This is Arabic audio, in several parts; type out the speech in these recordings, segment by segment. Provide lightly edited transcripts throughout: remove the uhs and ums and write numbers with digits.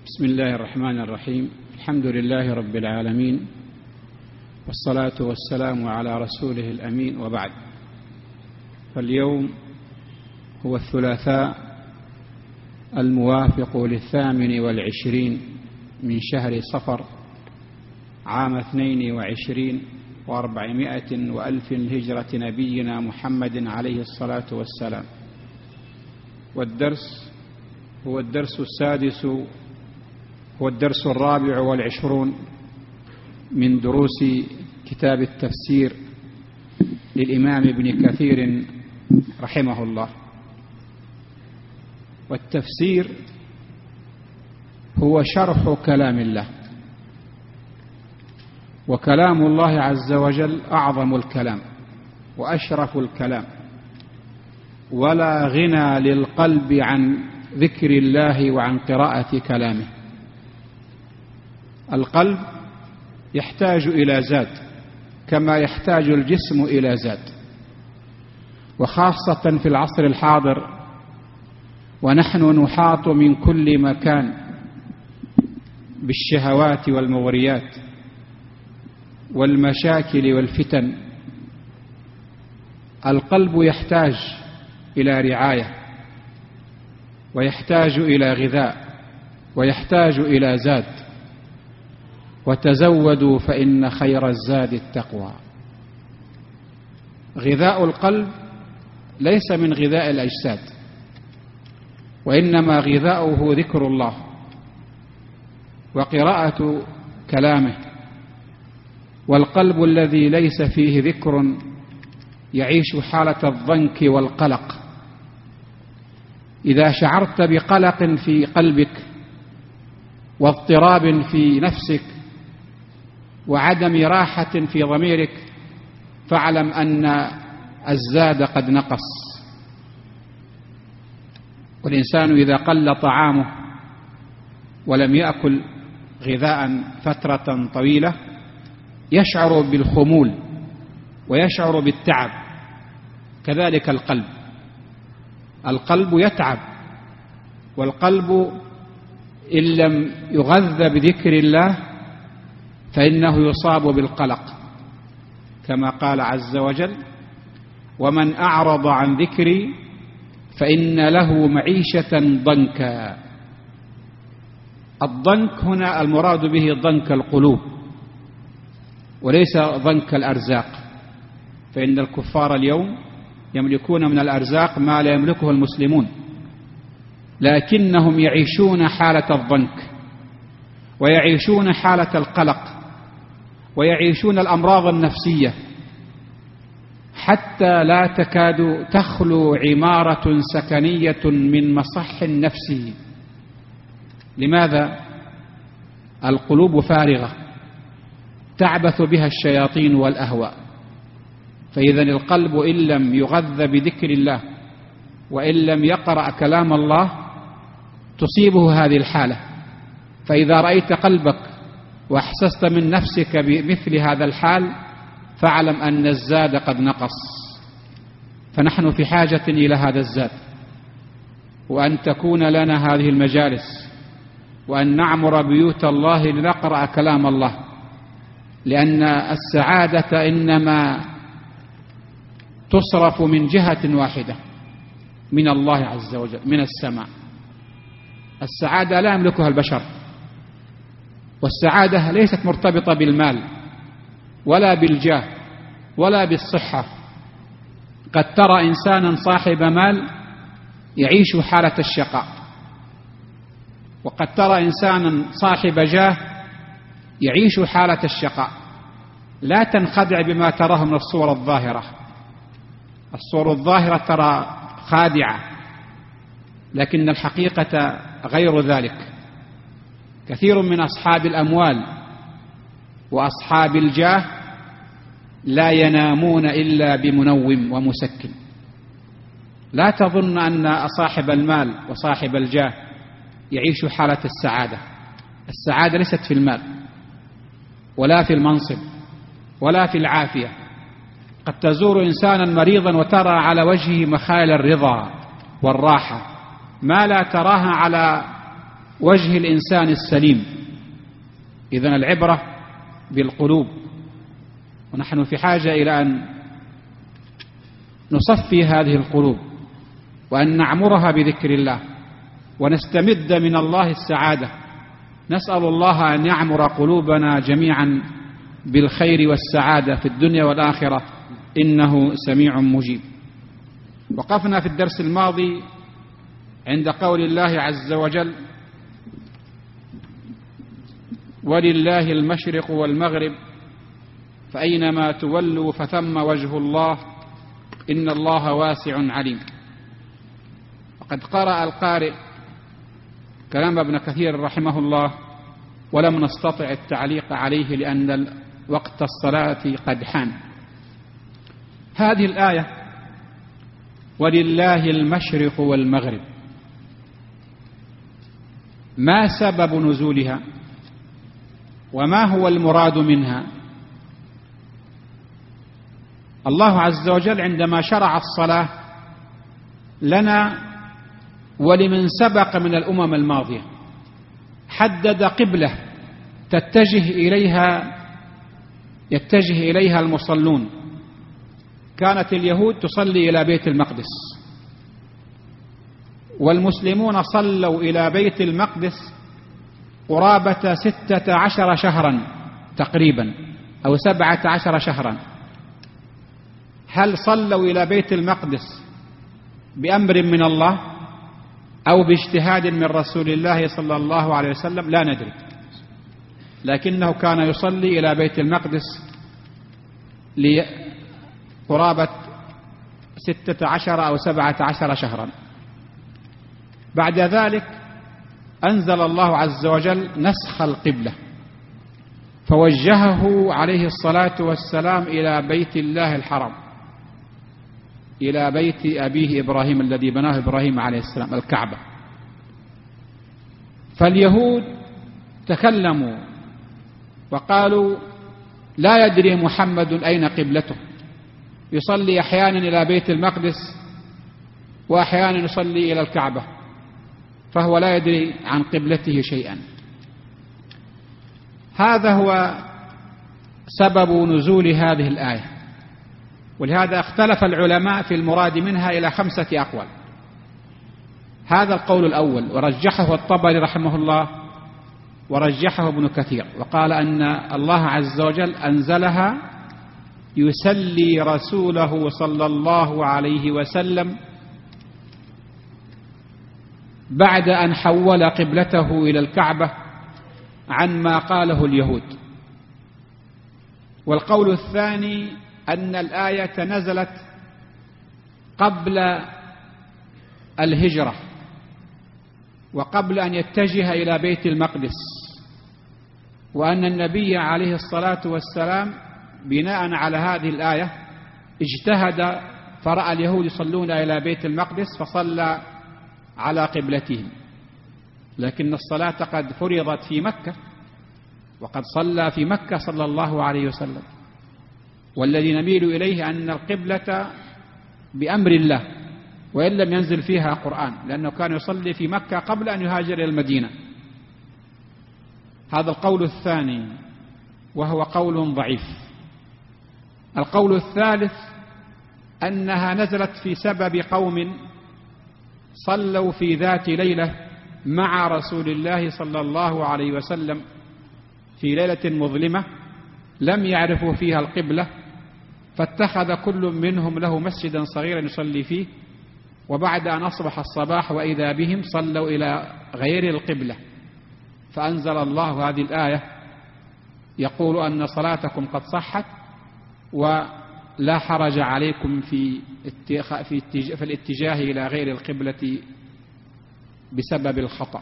بسم الله الرحمن الرحيم. الحمد لله رب العالمين، والصلاة والسلام على رسوله الأمين، وبعد. فاليوم هو الثلاثاء الموافق 28 من شهر صفر عام 22 و400 وألف لهجرة نبينا محمد عليه الصلاة والسلام. والدرس هو الدرس السادس، هو الدرس 24 من دروس كتاب التفسير للإمام ابن كثير رحمه الله. والتفسير هو شرح كلام الله، وكلام الله عز وجل أعظم الكلام وأشرف الكلام، ولا غنى للقلب عن ذكر الله وعن قراءة كلامه. القلب يحتاج إلى زاد كما يحتاج الجسم إلى زاد، وخاصة في العصر الحاضر ونحن نحاط من كل مكان بالشهوات والمغريات والمشاكل والفتن. القلب يحتاج إلى رعاية، ويحتاج إلى غذاء، ويحتاج إلى زاد. وتزودوا فإن خير الزاد التقوى. غذاء القلب ليس من غذاء الأجساد، وإنما غذاؤه ذكر الله وقراءة كلامه. والقلب الذي ليس فيه ذكر يعيش حالة الضنك والقلق. إذا شعرت بقلق في قلبك واضطراب في نفسك وعدم راحة في ضميرك، فاعلم أن الزاد قد نقص. والإنسان إذا قل طعامه ولم يأكل غذاء فترة طويلة يشعر بالخمول ويشعر بالتعب. كذلك القلب يتعب، والقلب إن لم يغذى بذكر الله فإنه يصاب بالقلق، كما قال عز وجل: ومن أعرض عن ذكري فإن له معيشة ضنكا. الضنك هنا المراد به ضنك القلوب وليس ضنك الأرزاق، فإن الكفار اليوم يملكون من الأرزاق ما لا يملكه المسلمون، لكنهم يعيشون حالة الضنك، ويعيشون حالة القلق، ويعيشون الأمراض النفسية، حتى لا تكاد تخلو عمارة سكنية من مصح نفسي. لماذا؟ القلوب فارغة تعبث بها الشياطين والأهواء. فإذا القلب إن لم يغذى بذكر الله وإن لم يقرأ كلام الله تصيبه هذه الحالة. فإذا رأيت قلبك وأحسست من نفسك بمثل هذا الحال فاعلم أن الزاد قد نقص. فنحن في حاجة إلى هذا الزاد، وأن تكون لنا هذه المجالس، وأن نعمر بيوت الله لنقرأ كلام الله، لأن السعادة إنما تصرف من جهة واحدة، من الله عز وجل، من السماء. السعادة لا يملكها البشر، والسعادة ليست مرتبطة بالمال ولا بالجاه ولا بالصحة. قد ترى إنسانا صاحب مال يعيش حالة الشقاء، وقد ترى إنسانا صاحب جاه يعيش حالة الشقاء. لا تنخدع بما تراه من الصورة الظاهرة. الصورة الظاهرة ترى خادعة، لكن الحقيقة غير ذلك. كثير من أصحاب الأموال وأصحاب الجاه لا ينامون إلا بمنوم ومسكن. لا تظن أن صاحب المال وصاحب الجاه يعيش حالة السعادة. السعادة ليست في المال ولا في المنصب ولا في العافية. قد تزور إنسانا مريضا وترى على وجهه مخال الرضا والراحة ما لا تراها على وجه الإنسان السليم. إذن العبرة بالقلوب، ونحن في حاجة إلى أن نصفي هذه القلوب وأن نعمرها بذكر الله ونستمد من الله السعادة. نسأل الله أن يعمر قلوبنا جميعا بالخير والسعادة في الدنيا والآخرة، إنه سميع مجيب. وقفنا في الدرس الماضي عند قول الله عز وجل: ولله المشرق والمغرب فأينما تولوا فثم وجه الله إن الله واسع عليم. وقد قرأ القارئ كلام ابن كثير رحمه الله، ولم نستطع التعليق عليه لأن وقت الصلاة قد حان. هذه الآية ولله المشرق والمغرب، ما سبب نزولها وما هو المراد منها؟ الله عز وجل عندما شرع الصلاة لنا ولمن سبق من الأمم الماضية حدد قبلة يتجه إليها المصلون. كانت اليهود تصلي إلى بيت المقدس، والمسلمون صلوا إلى بيت المقدس قرابة 16 شهرا تقريبا أو 17 شهرا. هل صلوا إلى بيت المقدس بأمر من الله أو باجتهاد من رسول الله صلى الله عليه وسلم؟ لا ندري، لكنه كان يصلي إلى بيت المقدس لقرابة 16 أو 17 شهرا. بعد ذلك أنزل الله عز وجل نسخ القبلة، فوجهه عليه الصلاة والسلام إلى بيت الله الحرام، إلى بيت أبيه إبراهيم الذي بناه إبراهيم عليه السلام، الكعبة. فاليهود تكلموا وقالوا: لا يدري محمد أين قبلته، يصلي أحيانا إلى بيت المقدس وأحيانا يصلي إلى الكعبة، فهو لا يدري عن قبلته شيئا. هذا هو سبب نزول هذه الآية، ولهذا اختلف العلماء في المراد منها إلى 5 أقوال. هذا القول الأول، ورجحه الطبري رحمه الله ورجحه ابن كثير، وقال أن الله عز وجل أنزلها يسلي رسوله صلى الله عليه وسلم بعد أن حول قبلته إلى الكعبة عن ما قاله اليهود. والقول الثاني أن الآية نزلت قبل الهجرة وقبل أن يتجه إلى بيت المقدس، وأن النبي عليه الصلاة والسلام بناء على هذه الآية اجتهد فرأى اليهود يصلون إلى بيت المقدس فصلى على قبلتهم. لكن الصلاة قد فرضت في مكة، وقد صلى في مكة صلى الله عليه وسلم. والذي نميل إليه أن القبلة بأمر الله، وإن لم ينزل فيها قرآن، لأنه كان يصلي في مكة قبل أن يهاجر إلى المدينة. هذا القول الثاني، وهو قول ضعيف. القول الثالث أنها نزلت في سبب قوم صلوا في ذات ليلة مع رسول الله صلى الله عليه وسلم في ليلة مظلمة لم يعرفوا فيها القبلة، فاتخذ كل منهم له مسجدا صغيرا يصلي فيه، وبعد أن أصبح الصباح وإذا بهم صلوا إلى غير القبلة، فأنزل الله هذه الآية يقول أن صلاتكم قد صحت ولا حرج عليكم في الاتجاه إلى غير القبلة بسبب الخطأ.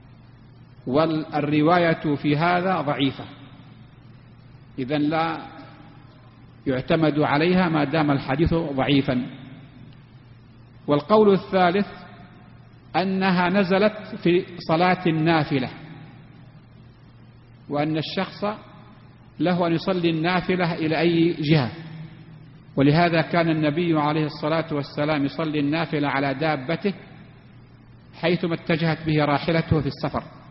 والرواية في هذا ضعيفة، إذن لا يعتمد عليها ما دام الحديث ضعيفا. والقول الثالث أنها نزلت في صلاة النافلة، وأن الشخص له أن يصلي النافلة إلى أي جهة، ولهذا كان النبي عليه الصلاة والسلام يصلي النافلة على دابته حيثما اتجهت به راحلته في السفر.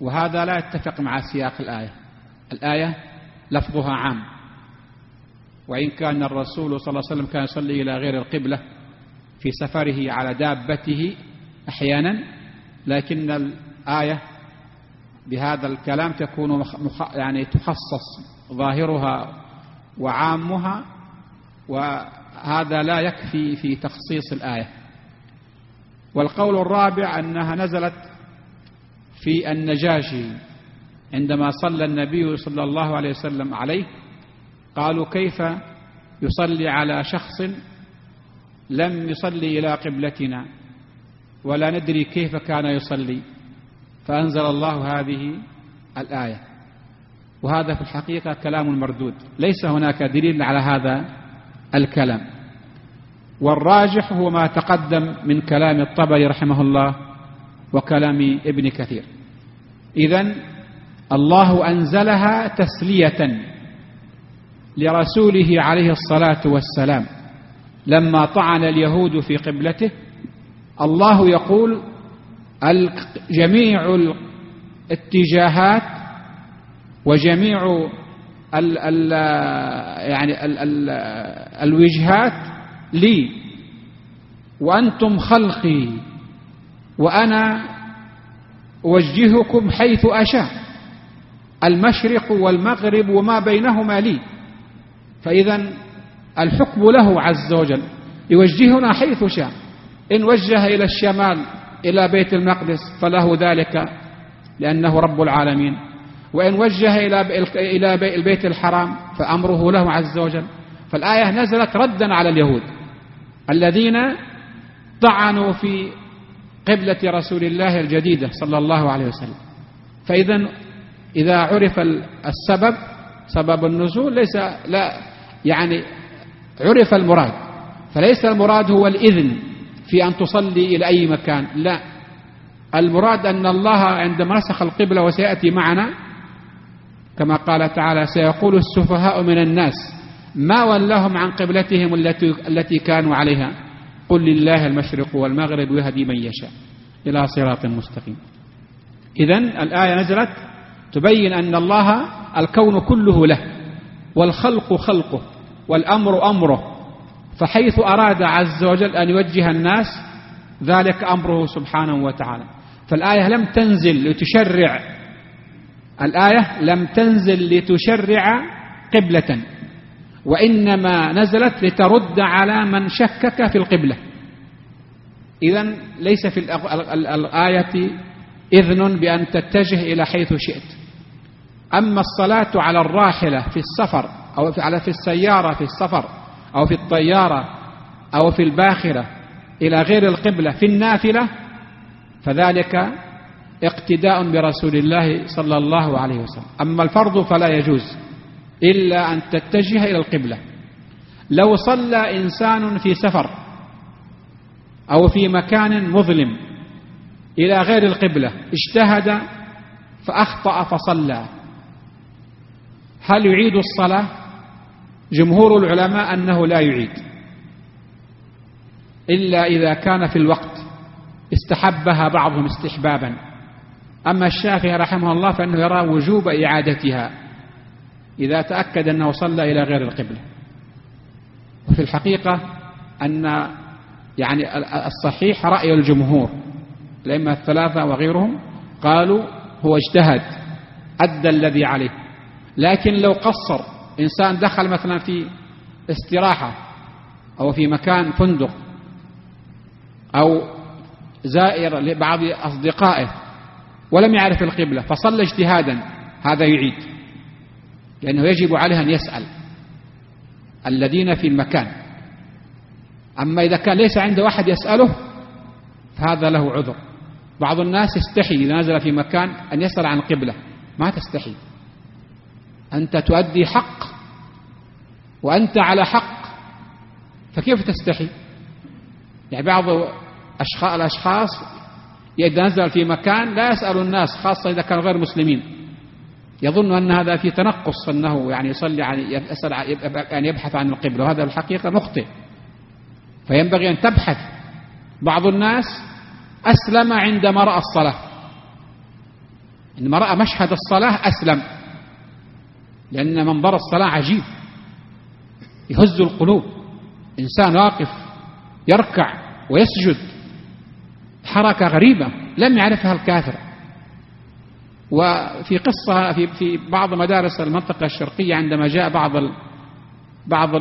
وهذا لا يتفق مع سياق الآية. الآية لفظها عام، وإن كان الرسول صلى الله عليه وسلم كان يصلي إلى غير القبلة في سفره على دابته أحيانا، لكن الآية بهذا الكلام تكون يعني تخصص ظاهرها وعامها، وهذا لا يكفي في تخصيص الآية. والقول الرابع أنها نزلت في النجاشي عندما صلى النبي صلى الله عليه وسلم عليه، قالوا كيف يصلي على شخص لم يصلي إلى قبلتنا ولا ندري كيف كان يصلي، فأنزل الله هذه الآية. وهذا في الحقيقة كلام مردود، ليس هناك دليل على هذا الكلام، والراجح هو ما تقدم من كلام الطبري رحمه الله وكلام ابن كثير. إذن الله أنزلها تسلية لرسوله عليه الصلاة والسلام لما طعن اليهود في قبلته. الله يقول جميع الاتجاهات وجميع الوجهات لي وأنتم خلقي وأنا أوجهكم حيث أشاء، المشرق والمغرب وما بينهما لي. فإذا الحكم له عز وجل، يوجهنا حيث شاء. إن وجه إلى الشمال إلى بيت المقدس فله ذلك لأنه رب العالمين، وإن وجه إلى البيت الحرام فأمره له عز وجل. فالآية نزلت ردا على اليهود الذين طعنوا في قبلة رسول الله الجديدة صلى الله عليه وسلم. فإذا إذا عرف السبب، سبب النزول، عرف المراد، فليس المراد هو الإذن في أن تصلي إلى أي مكان، لا، المراد أن الله عندما نسخ القبلة، وسيأتي معنا كما قال تعالى سيقول السفهاء من الناس ما ولاهم عن قبلتهم التي كانوا عليها قل لله المشرق والمغرب يهدي من يشاء إلى صراط مستقيم. إذن الآية نزلت تبين أن الله الكون كله له، والخلق خلقه، والأمر أمره، فحيث أراد عز وجل أن يوجه الناس ذلك أمره سبحانه وتعالى. فالآية لم تنزل لتشرع، الآية لم تنزل لتشرع قبلة، وإنما نزلت لترد على من شكك في القبلة. إذن ليس في الآية إذن بأن تتجه إلى حيث شئت. أما الصلاة على الراحلة في السفر، أو في السيارة في السفر، أو في الطيارة، أو في الباخرة إلى غير القبلة في النافلة، فذلك اقتداء برسول الله صلى الله عليه وسلم. أما الفرض فلا يجوز إلا أن تتجه إلى القبلة. لو صلى إنسان في سفر أو في مكان مظلم إلى غير القبلة، اجتهد فأخطأ فصلى، هل يعيد الصلاة؟ جمهور العلماء أنه لا يعيد، إلا إذا كان في الوقت استحبها بعضهم استحبابا. أما الشافعي رحمه الله فإنه يرى وجوب إعادتها إذا تأكد أنه صلى إلى غير القبلة. وفي الحقيقة أن الصحيح رأي الجمهور، الأئمة الثلاثة وغيرهم قالوا هو اجتهد أدى الذي عليه. لكن لو قصر إنسان، دخل مثلا في استراحة أو في مكان فندق أو زائر لبعض أصدقائه ولم يعرف القبلة فصلى اجتهادا، هذا يعيد، لأنه يجب عليه أن يسأل الذين في المكان. أما إذا كان ليس عنده أحد يسأله فهذا له عذر. بعض الناس يستحي إذا نزل في مكان أن يسأل عن القبلة، ما تستحي، أنت تؤدي حق وأنت على حق، فكيف تستحي؟ بعض الأشخاص إذا نزل في مكان لا يسأل الناس، خاصة إذا كانوا غير مسلمين، يظن أن هذا في تنقص، أنه يصلي أن يبحث عن القبلة، وهذا الحقيقة مخطئ، فينبغي أن تبحث. بعض الناس أسلم عندما رأى الصلاة، إنما رأى مشهد الصلاة أسلم، لأن منظر الصلاة عجيب يهز القلوب. إنسان واقف يركع ويسجد، حركة غريبة لم يعرفها الكافر. وفي قصة في بعض مدارس المنطقة الشرقية، عندما جاء بعض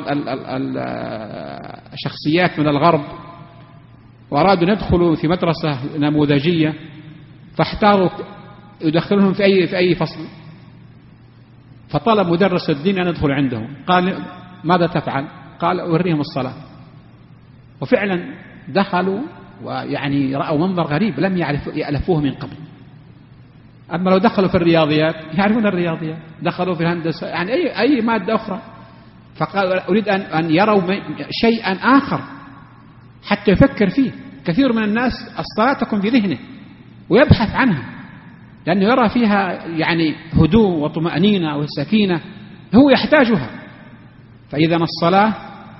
الشخصيات من الغرب وأرادوا أن يدخلوا في مدرسة نموذجية، فاحتاروا يدخلهم في أي فصل، فطلب مدرس الدين أن يدخل عندهم. قال: ماذا تفعل؟ قال: أوريهم الصلاة. وفعلا دخلوا، ويعني رأوا منظر غريب لم يألفوه من قبل. أما لو دخلوا في الرياضيات يعرفون الرياضيات، دخلوا في الهندسة، يعني أي مادة أخرى، فقال: أريد أن يروا شيئا آخر حتى يفكر فيه. كثير من الناس الصلاة تكون في ذهنه ويبحث عنها، لأنه يرى فيها يعني هدوء وطمأنينة وسكينة هو يحتاجها. فإذا الصلاة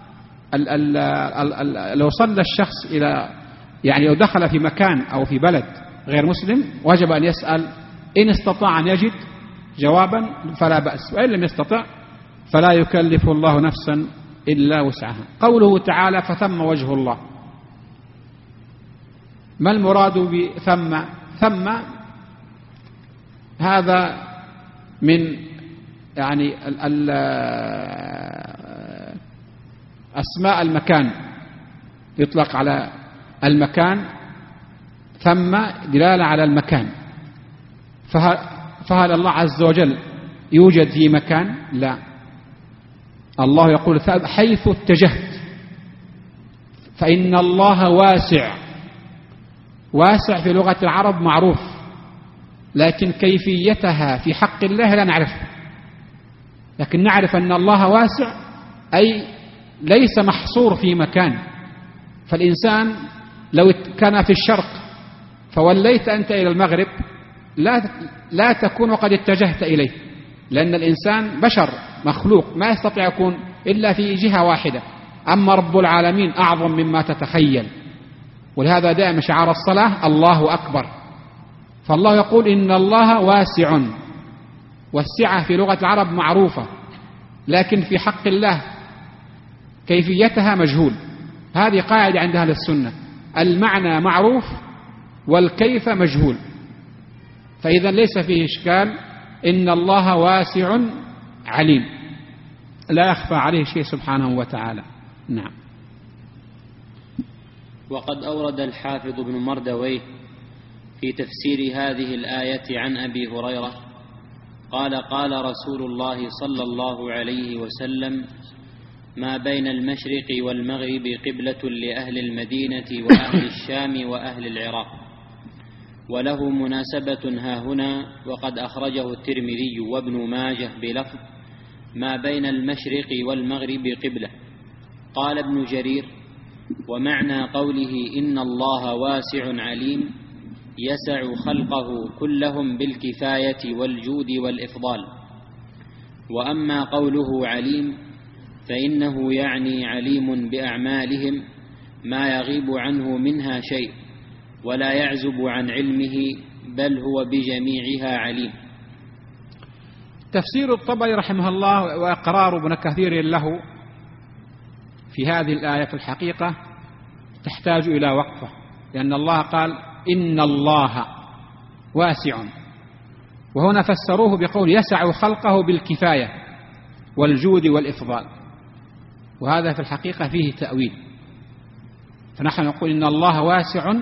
لو صلى الشخص يعني لو دخل في مكان أو في بلد غير مسلم، وجب أن يسأل، إن استطاع أن يجد جوابا فلا بأس، وإن لم يستطع فلا يكلف الله نفسا إلا وسعها. قوله تعالى: فثم وجه الله. ما المراد بثم؟ ثم هذا من يعني أسماء المكان، يطلق على المكان ثم دلالة على المكان. فهل الله عز وجل يوجد في مكان؟ لا، الله يقول: حيث اتجهت، فإن الله واسع. واسع في لغة العرب معروف، لكن كيفيتها في حق الله لا نعرفها. لكن نعرف أن الله واسع، أي ليس محصور في مكان. فالإنسان لو كان في الشرق فوليت أنت إلى المغرب لا تكون قد اتجهت إليه، لأن الإنسان بشر مخلوق ما يستطيع يكون إلا في جهة واحدة. أما رب العالمين أعظم مما تتخيل، ولهذا دائما شعار الصلاة الله أكبر. فالله يقول: إن الله واسع. والسعة في لغة العرب معروفة، لكن في حق الله كيفيتها مجهول. هذه قاعدة عند أهل السنة: المعنى معروف والكيف مجهول. فإذا ليس فيه إشكال، إن الله واسع عليم، لا يخفى عليه شيء سبحانه وتعالى. نعم. وقد أورد الحافظ ابن مردويه في تفسير هذه الآية عن أبي هريرة قال: قال رسول الله صلى الله عليه وسلم: ما بين المشرق والمغرب قبلة لأهل المدينة وأهل الشام وأهل العراق. وله مناسبة هاهنا، وقد أخرجه الترمذي وابن ماجه بلفظ: ما بين المشرق والمغرب قبلة. قال ابن جرير: ومعنى قوله إن الله واسع عليم يسع خلقه كلهم بالكفاية والجود والإفضال. وأما قوله عليم فإنه يعني عليم بأعمالهم ما يغيب عنه منها شيء ولا يعزب عن علمه، بل هو بجميعها عليم. تفسير الطبري رحمه الله وإقرار ابن كثير له في هذه الآية في الحقيقة تحتاج إلى وقفة، لأن الله قال: إن الله واسع، وهنا فسروه بقول يسع خلقه بالكفاية والجود والإفضال، وهذا في الحقيقة فيه تأويل. فنحن نقول إن الله واسع،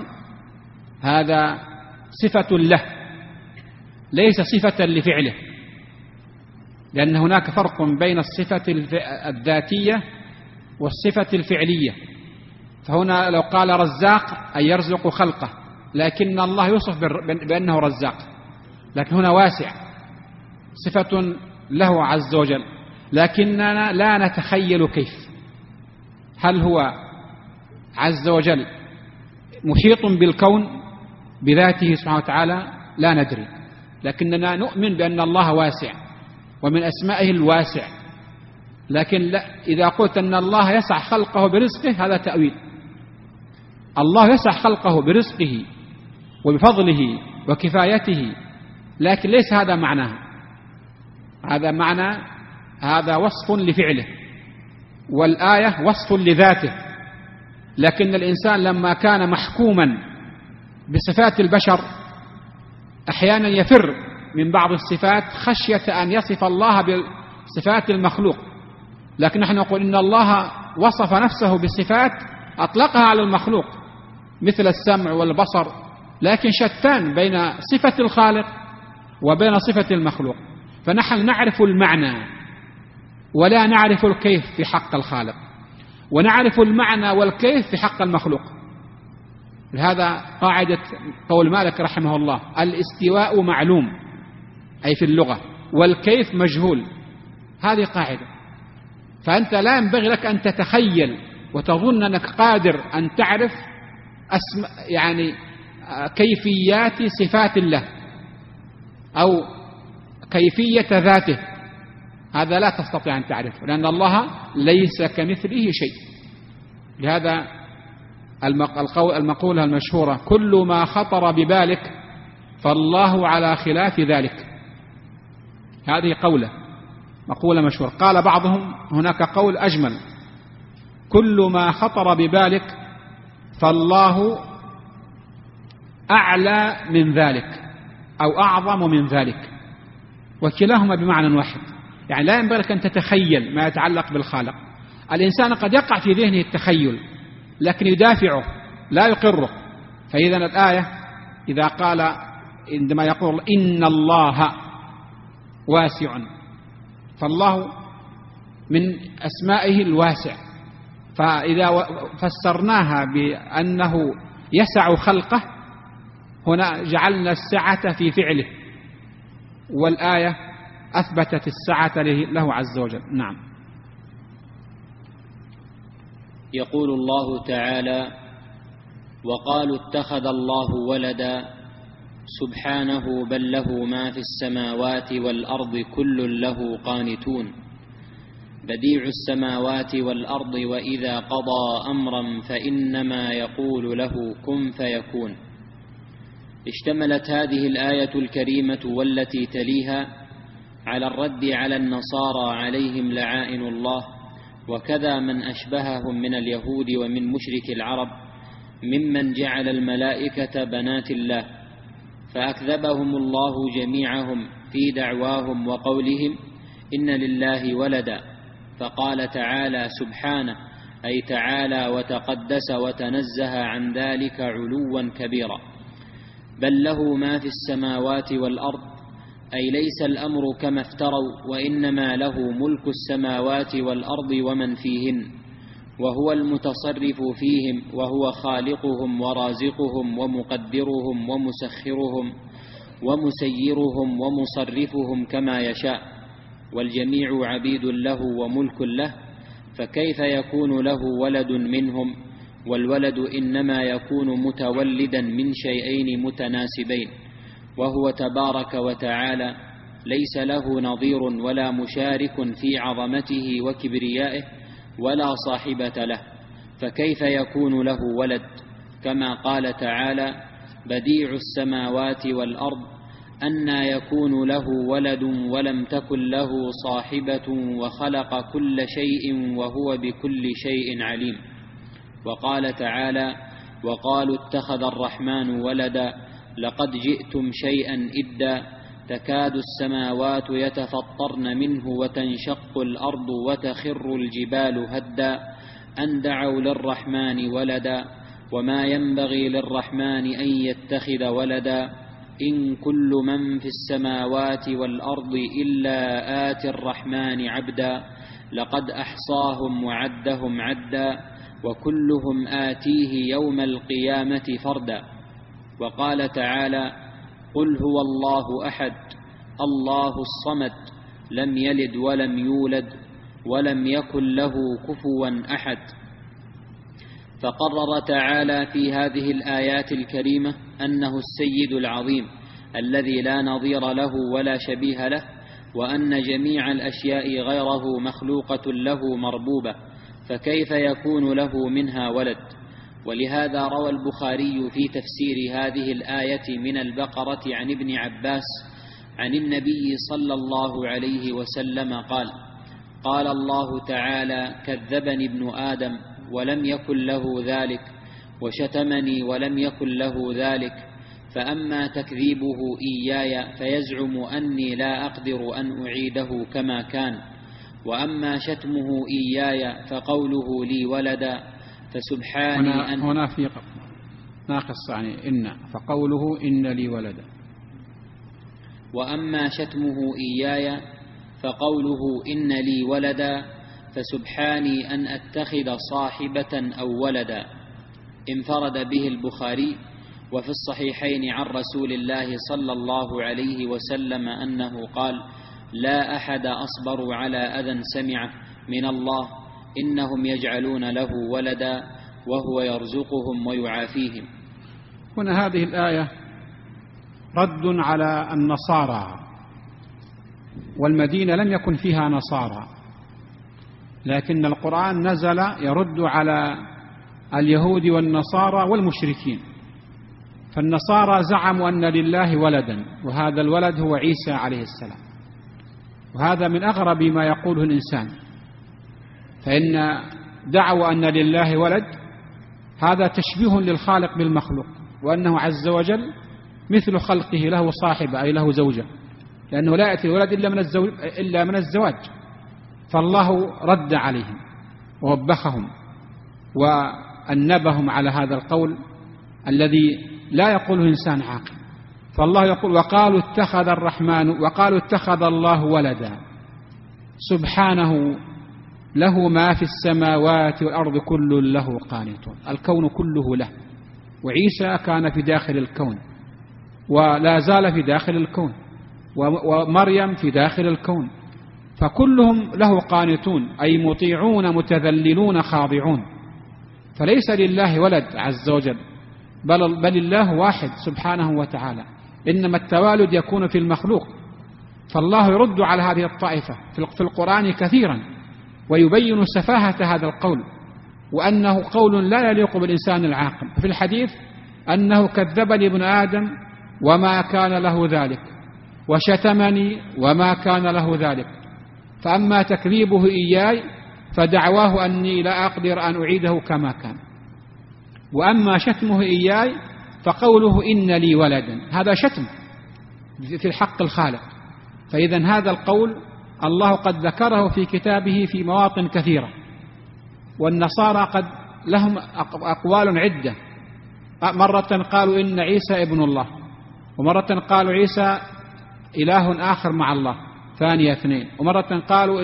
هذا صفة له ليس صفة لفعله، لأن هناك فرق بين الصفة الذاتية والصفة الفعلية. فهنا لو قال رزاق أي يرزق خلقه، لكن الله يوصف بأنه رزاق، لكن هنا واسع صفة له عز وجل، لكننا لا نتخيل كيف. هل هو عز وجل محيط بالكون بذاته سبحانه وتعالى؟ لا ندري، لكننا نؤمن بأن الله واسع ومن أسمائه الواسع. لكن لا، إذا قلت أن الله يسع خلقه برزقه هذا تأويل. الله يسع خلقه برزقه وبفضله وكفايته لكن ليس هذا معناه. هذا وصف لفعله، والآية وصف لذاته. لكن الإنسان لما كان محكوما بصفات البشر أحيانا يفر من بعض الصفات خشية أن يصف الله بصفات المخلوق. لكن نحن نقول إن الله وصف نفسه بصفات أطلقها على المخلوق مثل السمع والبصر، لكن شتان بين صفة الخالق وبين صفة المخلوق. فنحن نعرف المعنى ولا نعرف الكيف في حق الخالق، ونعرف المعنى والكيف في حق المخلوق. لهذا قاعدة قول مالك رحمه الله: الاستواء معلوم أي في اللغة، والكيف مجهول. هذه قاعدة. فأنت لا ينبغي لك أن تتخيل وتظن أنك قادر أن تعرف يعني كيفيات صفات الله أو كيفية ذاته. هذا لا تستطيع أن تعرفه، لأن الله ليس كمثله شيء. لهذا المقولة المشهورة: كل ما خطر ببالك فالله على خلاف ذلك. هذه مقولة مشهورة. قال بعضهم هناك قول أجمل: كل ما خطر ببالك فالله أعلى من ذلك أو أعظم من ذلك. وكلاهما بمعنى واحد. يعني لا ينبغي لك أن تتخيل ما يتعلق بالخالق. الإنسان قد يقع في ذهنه التخيل لكن يدافعه لا يقره. فإذا الآية إذا قال عندما يقول إن الله واسع، فالله من أسمائه الواسع، فإذا فسرناها بأنه يسع خلقه هنا جعلنا السعة في فعله، والآية أثبتت السعة له عز وجل. نعم. يقول الله تعالى: وقالوا اتخذ الله ولدا سبحانه بل له ما في السماوات والأرض كل له قانتون بديع السماوات والأرض وإذا قضى أمرا فإنما يقول له كن فيكون. اشتملت هذه الآية الكريمة والتي تليها على الرد على النصارى عليهم لعائن الله، وكذا من أشبههم من اليهود ومن مشرك العرب ممن جعل الملائكة بنات الله، فأكذبهم الله جميعهم في دعواهم وقولهم إن لله ولدا. فقال تعالى سبحانه، أي تعالى وتقدس وتنزه عن ذلك علوا كبيرا: بل له ما في السماوات والأرض، أي ليس الأمر كما افتروا، وإنما له ملك السماوات والأرض ومن فيهن، وهو المتصرف فيهم، وهو خالقهم ورازقهم ومقدرهم ومسخرهم ومسيرهم ومصرفهم كما يشاء، والجميع عبيد له وملك له. فكيف يكون له ولد منهم؟ والولد إنما يكون متولدا من شيئين متناسبين، وهو تبارك وتعالى ليس له نظير ولا مشارك في عظمته وكبريائه ولا صاحبة له، فكيف يكون له ولد؟ كما قال تعالى: بديع السماوات والأرض أنى يكون له ولد ولم تكن له صاحبة وخلق كل شيء وهو بكل شيء عليم. وقال تعالى: وقالوا اتخذ الرحمن ولدا لقد جئتم شيئا إدا تكاد السماوات يتفطرن منه وتنشق الأرض وتخر الجبال هدا أن دعوا للرحمن ولدا وما ينبغي للرحمن أن يتخذ ولدا إن كل من في السماوات والأرض إلا آتي الرحمن عبدا لقد أحصاهم وعدهم عدا وكلهم آتيه يوم القيامة فردا. وقال تعالى: قل هو الله أحد الله الصمد لم يلد ولم يولد ولم يكن له كفوا أحد. فقرر تعالى في هذه الآيات الكريمة أنه السيد العظيم الذي لا نظير له ولا شبيه له، وأن جميع الأشياء غيره مخلوقة له مربوبة، فكيف يكون له منها ولد؟ ولهذا روى البخاري في تفسير هذه الآية من البقرة عن ابن عباس عن النبي صلى الله عليه وسلم قال: قال الله تعالى: كذبني ابن آدم ولم يكن له ذلك، وشتمني ولم يكن له ذلك. فأما تكذيبه إياي فيزعم أني لا أقدر أن أعيده كما كان، وأما شتمه إياي فقوله لي ولدا فسبحاني أن هنا في ناقص يعني إن، فقوله إن لي ولدا. وأما شتمه إياي فقوله إن لي ولدا فسبحاني أن أتخذ صاحبة أو ولدا. انفرد به البخاري. وفي الصحيحين عن رسول الله صلى الله عليه وسلم أنه قال: لا أحد أصبر على أذى سمعه من الله إنهم يجعلون له ولدا وهو يرزقهم ويعافيهم. هنا هذه الآية رد على النصارى، والمدينة لم يكن فيها نصارى، لكن القرآن نزل يرد على اليهود والنصارى والمشركين. فالنصارى زعموا أن لله ولدا، وهذا الولد هو عيسى عليه السلام، وهذا من أغرب ما يقوله الإنسان. فإن دعوا أن لله ولد هذا تشبيه للخالق بالمخلوق، وأنه عز وجل مثل خلقه له صاحبة أي له زوجة، لأنه لا يأتي الولد إلا من الزواج. فالله رد عليهم ووبخهم وأنبهم على هذا القول الذي لا يقوله إنسان عاقل. فالله يقول: وقالوا اتخذ الله ولدا سبحانه له ما في السماوات والأرض كل له قانتون. الكون كله له، وعيسى كان في داخل الكون ولا زال في داخل الكون، ومريم في داخل الكون، فكلهم له قانتون أي مطيعون متذللون خاضعون. فليس لله ولد عز وجل، بل الله واحد سبحانه وتعالى، إنما التوالد يكون في المخلوق. فالله يرد على هذه الطائفة في القرآن كثيرا، ويبين سفاهة هذا القول، وأنه قول لا يليق بالإنسان العاقل. في الحديث أنه كذبني ابن آدم وما كان له ذلك، وشتمني وما كان له ذلك. فأما تكذيبه إياي فدعواه أني لا أقدر أن أعيده كما كان، وأما شتمه إياي فقوله إن لي ولدا، هذا شتم في الحق الخالق. فإذا هذا القول الله قد ذكره في كتابه في مواطن كثيرة، والنصارى قد لهم أقوال عدة. مرة قالوا إن عيسى ابن الله، ومرة قالوا عيسى إله آخر مع الله ثاني اثنين، ومرة قالوا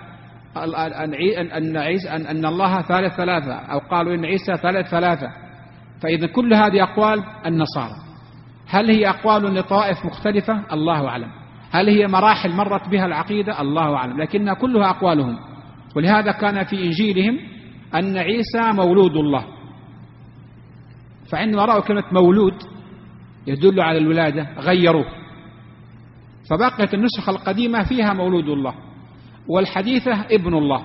أن الله ثالث ثلاثة، أو قالوا إن عيسى ثالث ثلاثة. فإذا كل هذه أقوال النصارى. هل هي أقوال لطوائف مختلفة؟ الله أعلم. هل هي مراحل مرت بها العقيدة؟ الله أعلم، لكنها كلها أقوالهم. ولهذا كان في إنجيلهم أن عيسى مولود الله، فعندما رأوا كلمة مولود يدل على الولادة غيروه، فبقيت النسخة القديمة فيها مولود الله، والحديثة ابن الله.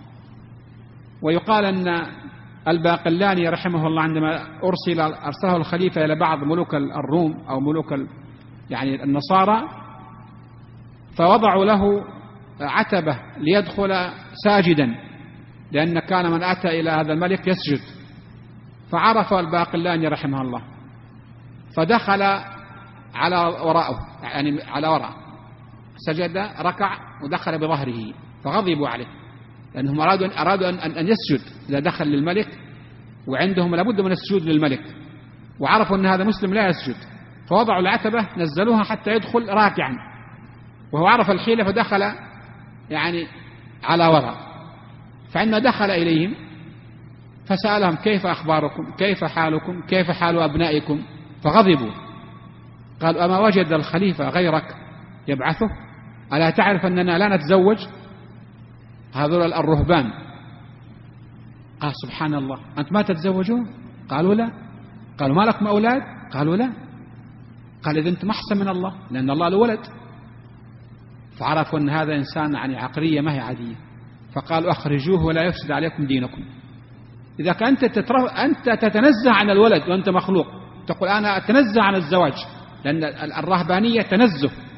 ويقال أن الباقلاني رحمه الله عندما أرسله الخليفة إلى بعض ملوك الروم أو ملوك يعني النصارى، فوضعوا له عتبة ليدخل ساجدا، لأن كان من أتى إلى هذا الملك يسجد. فعرف الباقلاني رحمه الله، فدخل على وراءه، يعني على وراء، سجد ركع ودخل بظهره، فغضبوا عليه، لأنهم أرادوا أن يسجد إذا دخل للملك، وعندهم لابد من السجود للملك، وعرفوا أن هذا مسلم لا يسجد، فوضعوا العتبة نزلوها حتى يدخل راكعا، وهو عرف الحيلة فدخل يعني على وراء. فعندما دخل إليهم فسألهم: كيف أخباركم؟ كيف حالكم؟ كيف حال أبنائكم؟ فغضبوا، قالوا: أما وجد الخليفة غيرك يبعثه؟ ألا تعرف أننا لا نتزوج؟ هذول الرهبان. قال: سبحان الله، أنت ما تتزوجون؟ قالوا: لا. قالوا: ما لكم أولاد؟ قالوا: لا. قال: إذا أنت محسن من الله، لأن الله له ولد. فعرفوا أن هذا إنسان يعني عقلية ما هي عادية، فقالوا: أخرجوه ولا يفسد عليكم دينكم. إذا كنت أنت تتنزه عن الولد وأنت مخلوق، تقول أنا أتنزه عن الزواج، لأن الرهبانية تنزه،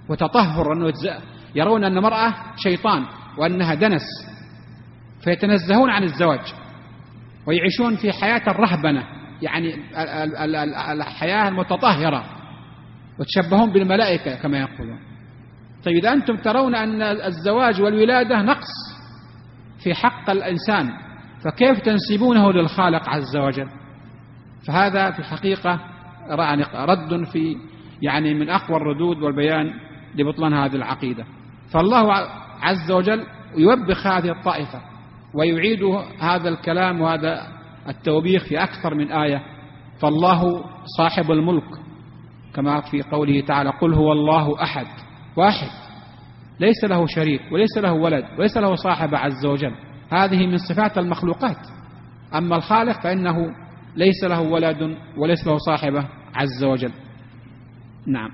وتطهر، أنه يرون أن المرأة شيطان وأنها دنس، فيتنزهون عن الزواج ويعيشون في حياة الرهبنة، يعني الحياة المتطهرة، وتشبهون بالملائكة كما يقولون. طيب إذا أنتم ترون أن الزواج والولادة نقص في حق الإنسان، فكيف تنسبونه للخالق عز وجل؟ فهذا في الحقيقة رد في يعني من أقوى الردود والبيان لبطلان هذه العقيدة. فالله عز وجل يوبخ هذه الطائفة ويعيد هذا الكلام وهذا التوبيخ في أكثر من آية. فالله صاحب الملك كما في قوله تعالى: قل هو الله أحد، واحد، ليس له شريك وليس له ولد وليس له صاحب عز وجل. هذه من صفات المخلوقات. أما الخالق فإنه ليس له ولد وليس له صاحبه عز وجل. نعم.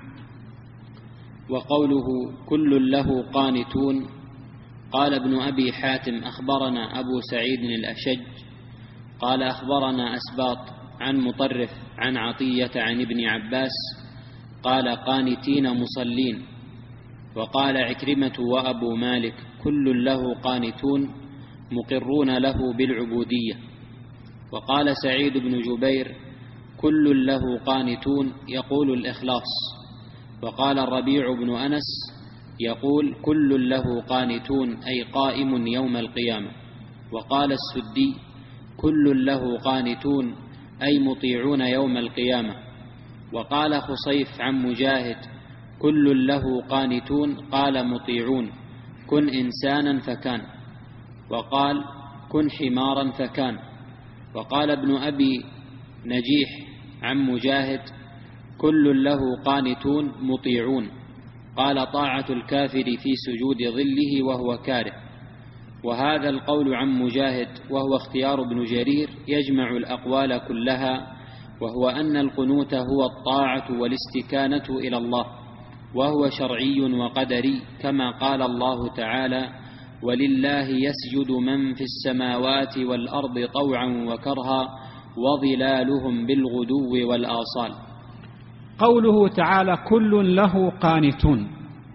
وقوله كل له قانتون، قال ابن أبي حاتم: أخبرنا أبو سعيد الأشج قال أخبرنا أسباط عن مطرف عن عطية عن ابن عباس قال: قانتين مصلين. وقال عكرمة وأبو مالك: كل له قانتون مقرون له بالعبودية. وقال سعيد بن جبير: كل له قانتون يقول الإخلاص. وقال الربيع بن أنس: يقول كل له قانتون أي قائم يوم القيامة. وقال السدي: كل له قانتون أي مطيعون يوم القيامة. وقال خصيف عن مجاهد: كل له قانتون قال مطيعون، كن إنسانا فكان. وقال: كن حمارا فكان. وقال ابن أبي نجيح عن مجاهد: كل له قانتون مطيعون، قال طاعة الكافر في سجود ظله وهو كاره. وهذا القول عن مجاهد وهو اختيار ابن جرير يجمع الأقوال كلها، وهو أن القنوت هو الطاعة والاستكانة إلى الله، وهو شرعي وقدري، كما قال الله تعالى: ولله يسجد من في السماوات والأرض طوعا وكرها وظلالهم بالغدو والآصال. قوله تعالى كل له قانتون،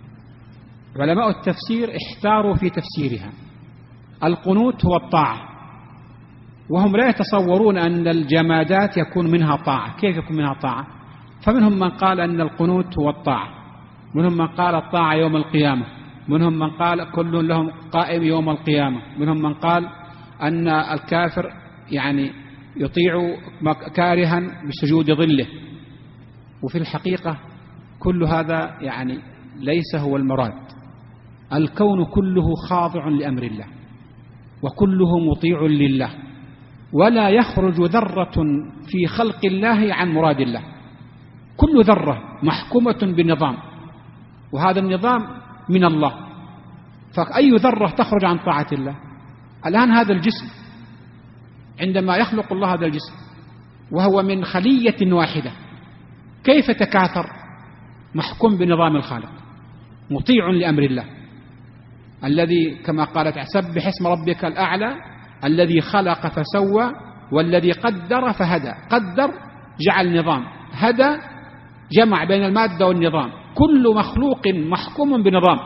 علماء التفسير احتاروا في تفسيرها. القنوت هو الطاعة، وهم لا يتصورون أن الجمادات يكون منها طاعة. كيف يكون منها طاعة؟ فمنهم من قال أن القنوت هو الطاعة، منهم من قال الطاعة يوم القيامة، منهم من قال كل لهم قائم يوم القيامة، منهم من قال أن الكافر يعني يطيع كارها بسجود ظله. وفي الحقيقة كل هذا يعني ليس هو المراد. الكون كله خاضع لأمر الله وكله مطيع لله، ولا يخرج ذرة في خلق الله عن مراد الله. كل ذرة محكومة بنظام، وهذا النظام من الله، فأي ذرة تخرج عن طاعة الله؟ الآن هذا الجسم عندما يخلق الله هذا الجسم وهو من خلية واحدة، كيف تكاثر؟ محكوم بنظام الخالق، مطيع لأمر الله، الذي كما قالت: سبح اسم ربك الأعلى الذي خلق فسوى والذي قدر فهدى. قدر جعل نظام، هدى جمع بين المادة والنظام. كل مخلوق محكوم بنظام.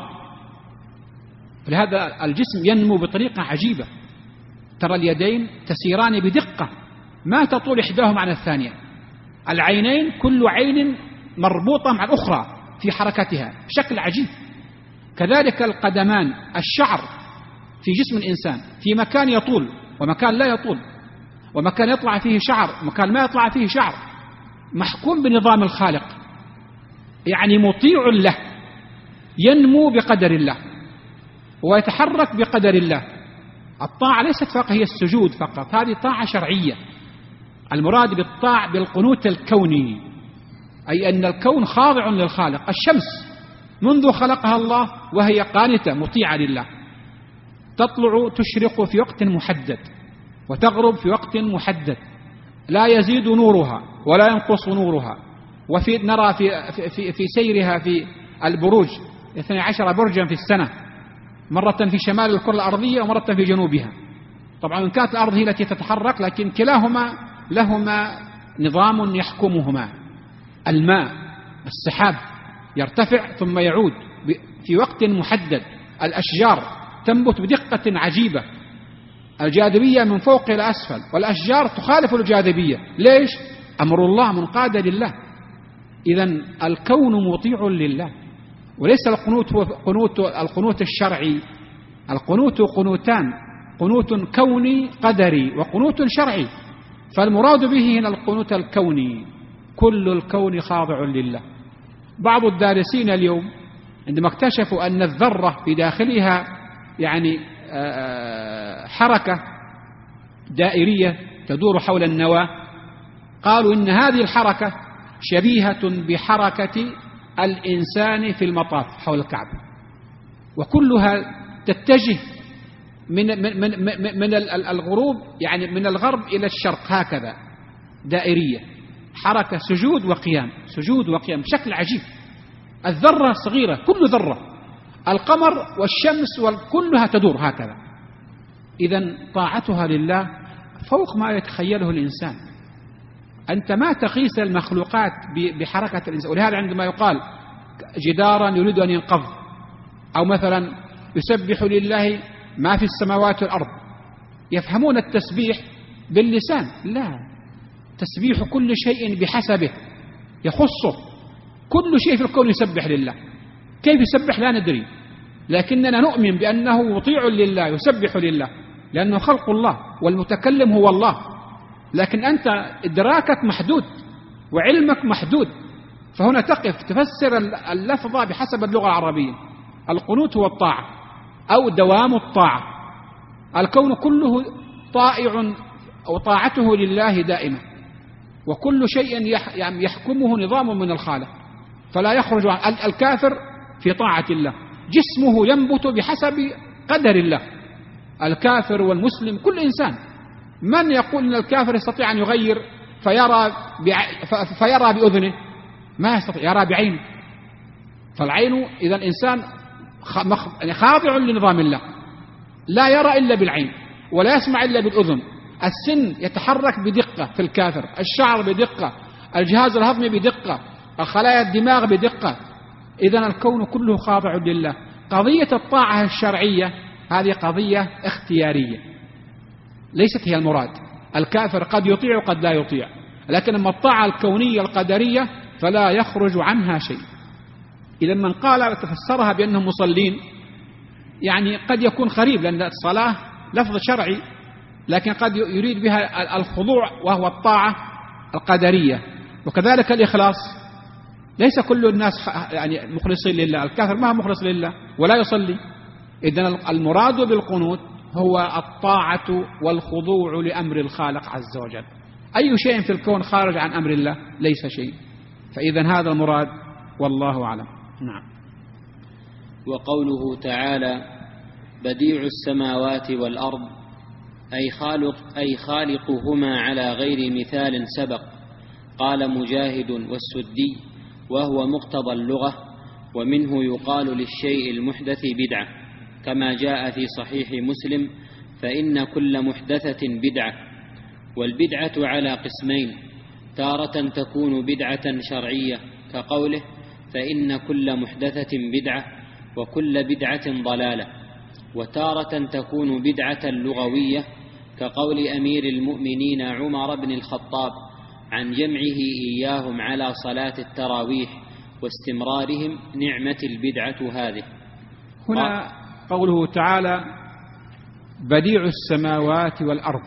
فلهذا الجسم ينمو بطريقة عجيبة. ترى اليدين تسيران بدقة ما تطول إحداهما عن الثانية. العينين كل عين مربوطة مع الأخرى في حركتها بشكل عجيب. كذلك القدمان، الشعر في جسم الإنسان في مكان يطول ومكان لا يطول، ومكان يطلع فيه شعر ومكان ما يطلع فيه شعر، محكوم بنظام الخالق، يعني مطيع له، ينمو بقدر الله ويتحرك بقدر الله. الطاعة ليست فقط هي السجود فقط، هذه طاعة شرعية. المراد بالطاعة بالقنوت الكوني، أي أن الكون خاضع للخالق. الشمس منذ خلقها الله وهي قانتة مطيعة لله، تطلع تشرق في وقت محدد وتغرب في وقت محدد، لا يزيد نورها ولا ينقص نورها. وفي نرى في سيرها في البروج 12 برجا في السنة، مرة في شمال الكرة الأرضية ومرة في جنوبها. طبعا إن كانت الأرض هي التي تتحرك، لكن كلاهما لهما نظام يحكمهما. الماء، السحاب، يرتفع ثم يعود في وقت محدد. الأشجار تنبت بدقة عجيبة، الجاذبية من فوق إلى أسفل، والأشجار تخالف الجاذبية. ليش؟ أمر الله منقاد لله. إذن الكون مطيع لله، وليس القنوت هو القنوت الشرعي. القنوت قنوتان: قنوت كوني قدري وقنوت شرعي. فالمراد به هنا القنوت الكوني، كل الكون خاضع لله. بعض الدارسين اليوم عندما اكتشفوا أن الذرة في داخلها يعني حركة دائرية تدور حول النواة، قالوا إن هذه الحركة شبيهة بحركة الإنسان في المطاف حول الكعبة، وكلها تتجه من الغروب، يعني من الغرب إلى الشرق، هكذا دائرية، حركة سجود وقيام سجود وقيام بشكل عجيب. الذرة صغيرة، كل ذرة، القمر والشمس كلها تدور هكذا. إذن طاعتها لله فوق ما يتخيله الإنسان. أنت ما تقيس المخلوقات بحركة الإنسان. ولهذا عندما يقال جدارا يريد أن ينقض، أو مثلا يسبح لله ما في السماوات والأرض، يفهمون التسبيح باللسان. لا، تسبيح كل شيء بحسبه يخصه. كل شيء في الكون يسبح لله. كيف يسبح لا ندري، لكننا نؤمن بأنه مطيع لله يسبح لله، لأنه خلق الله والمتكلم هو الله. لكن أنت إدراكك محدود وعلمك محدود، فهنا تقف تفسر اللفظة بحسب اللغة العربية. القنوت هو الطاعة أو دوام الطاعة. الكون كله طائع وطاعته لله دائمة، وكل شيء يحكمه نظام من الخالق، فلا يخرج عن الكافر في طاعة الله. جسمه ينبت بحسب قدر الله، الكافر والمسلم كل إنسان. من يقول أن الكافر يستطيع أن يغير فيرى بأذنه؟ ما يستطيع، يرى بعينه. فالعين إذا الإنسان خاضع لنظام الله، لا يرى إلا بالعين ولا يسمع إلا بالأذن. السن يتحرك بدقة في الكافر، الشعر بدقة، الجهاز الهضمي بدقة، خلايا الدماغ بدقة. إذن الكون كله خاضع لله. قضية الطاعة الشرعية هذه قضية اختيارية، ليست هي المراد. الكافر قد يطيع وقد لا يطيع، لكن أما الطاعة الكونية القدرية فلا يخرج عنها شيء. إذا من قال تفسرها بأنهم مصلين، يعني قد يكون خريب، لأن الصلاة لفظ شرعي، لكن قد يريد بها الخضوع وهو الطاعة القدرية. وكذلك الإخلاص، ليس كل الناس يعني مخلصين لله. الكافر ما هو مخلص لله ولا يصلي. إذن المراد بالقنوت هو الطاعة والخضوع لأمر الخالق عز وجل. أي شيء في الكون خارج عن أمر الله ليس شيء. فإذن هذا المراد، والله أعلم. نعم. وقوله تعالى: بديع السماوات والأرض، أي خالقهما على غير مثال سبق. قال مجاهد والسدي، وهو مقتضى اللغة، ومنه يقال للشيء المحدث بدعة، كما جاء في صحيح مسلم: فإن كل محدثة بدعة. والبدعة على قسمين: تارة تكون بدعة شرعية كقوله: فإن كل محدثة بدعة، وكل بدعة ضلالة. وتارة تكون بدعة لغوية كقول أمير المؤمنين عمر بن الخطاب عن جمعه إياهم على صلاة التراويح واستمرارهم: نعمة البدعة هذه. هنا قوله تعالى: بديع السماوات والأرض.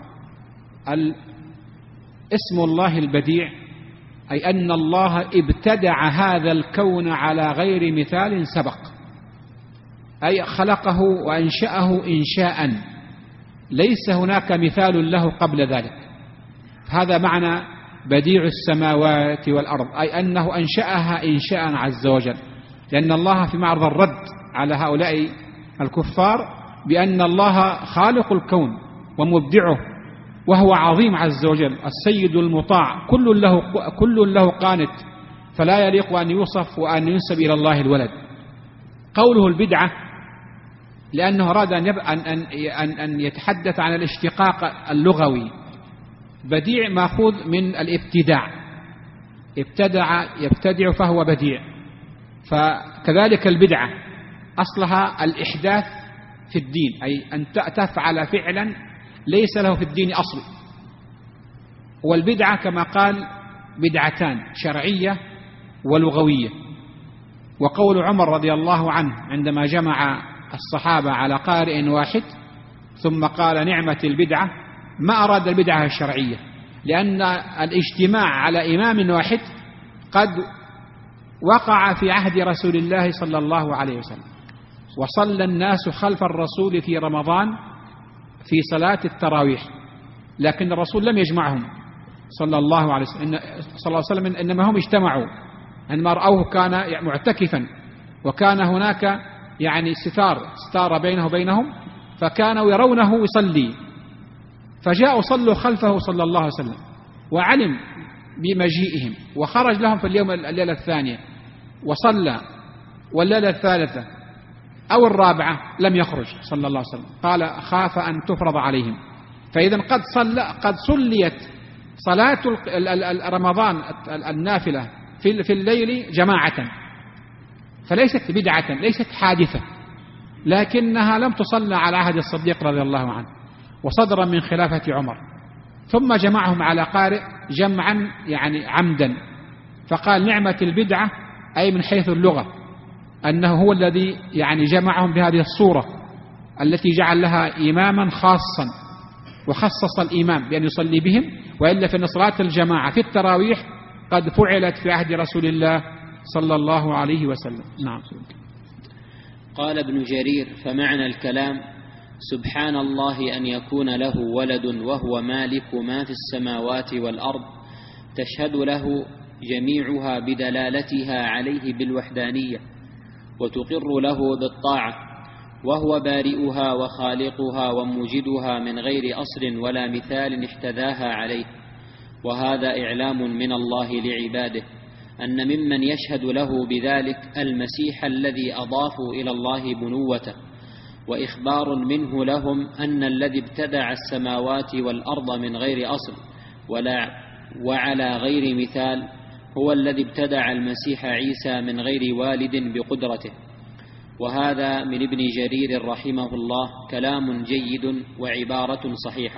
اسم الله البديع، أي أن الله ابتدع هذا الكون على غير مثال سبق، أي خلقه وأنشأه إنشاء ليس هناك مثال له قبل ذلك. هذا معنى بديع السماوات والأرض، أي أنه أنشأها إنشاء عز وجل. لأن الله في معرض الرد على هؤلاء الكفار بأن الله خالق الكون ومبدعه، وهو عظيم عز وجل، السيد المطاع، كل له قانت، فلا يليق أن يوصف وأن ينسب إلى الله الولد. قوله البدعة لأنه أراد أن يتحدث عن الاشتقاق اللغوي. بديع مأخوذ من الابتداع، ابتدع يبتدع فهو بديع. فكذلك البدعة أصلها الإحداث في الدين، أي أن تفعل فعلا ليس له في الدين أصل. والبدعة كما قال بدعتان، شرعية ولغوية. وقول عمر رضي الله عنه عندما جمع الصحابة على قارئ واحد ثم قال نعمة البدعة، ما أراد البدعة الشرعية، لأن الاجتماع على إمام واحد قد وقع في عهد رسول الله صلى الله عليه وسلم، وصلى الناس خلف الرسول في رمضان في صلاة التراويح، لكن الرسول لم يجمعهم صلى الله عليه وسلم، إنما هم اجتمعوا عندما رأوه كان معتكفا، وكان هناك يعني ستار بينه وبينهم، فكانوا يرونه يصلي، فجاءوا صلوا خلفه صلى الله عليه وسلم، وعلم بمجيئهم وخرج لهم في الليلة الثانية وصلى، والليلة الثالثة أو الرابعة لم يخرج صلى الله عليه وسلم، قال خاف أن تفرض عليهم. فإذا قد صليت صلاة رمضان النافلة في الليل جماعة، فليست بدعة، ليست حادثة، لكنها لم تصلى على عهد الصديق رضي الله عنه وصدر من خلافة عمر، ثم جمعهم على قارئ جمعا يعني عمدا، فقال نعمة البدعة، أي من حيث اللغة أنه هو الذي يعني جمعهم بهذه الصورة التي جعل لها إماما خاصا، وخصص الإمام بأن يصلي بهم، وإلا فإن صلاة الجماعة في التراويح قد فعلت في عهد رسول الله صلى الله عليه وسلم. نعم. قال ابن جرير: فمعنى الكلام سبحان الله أن يكون له ولد وهو مالك ما في السماوات والأرض، تشهد له جميعها بدلالتها عليه بالوحدانية، وتقر له بالطاعة، وهو بارئها وخالقها وموجدها من غير أصل ولا مثال احتذاها عليه. وهذا إعلام من الله لعباده أن ممن يشهد له بذلك المسيح الذي أضافوا إلى الله بنوته، وإخبار منه لهم أن الذي ابتدع السماوات والأرض من غير أصل وعلى غير مثال هو الذي ابتدع المسيح عيسى من غير والد بقدرته. وهذا من ابن جرير رحمه الله كلام جيد وعبارة صحيحة.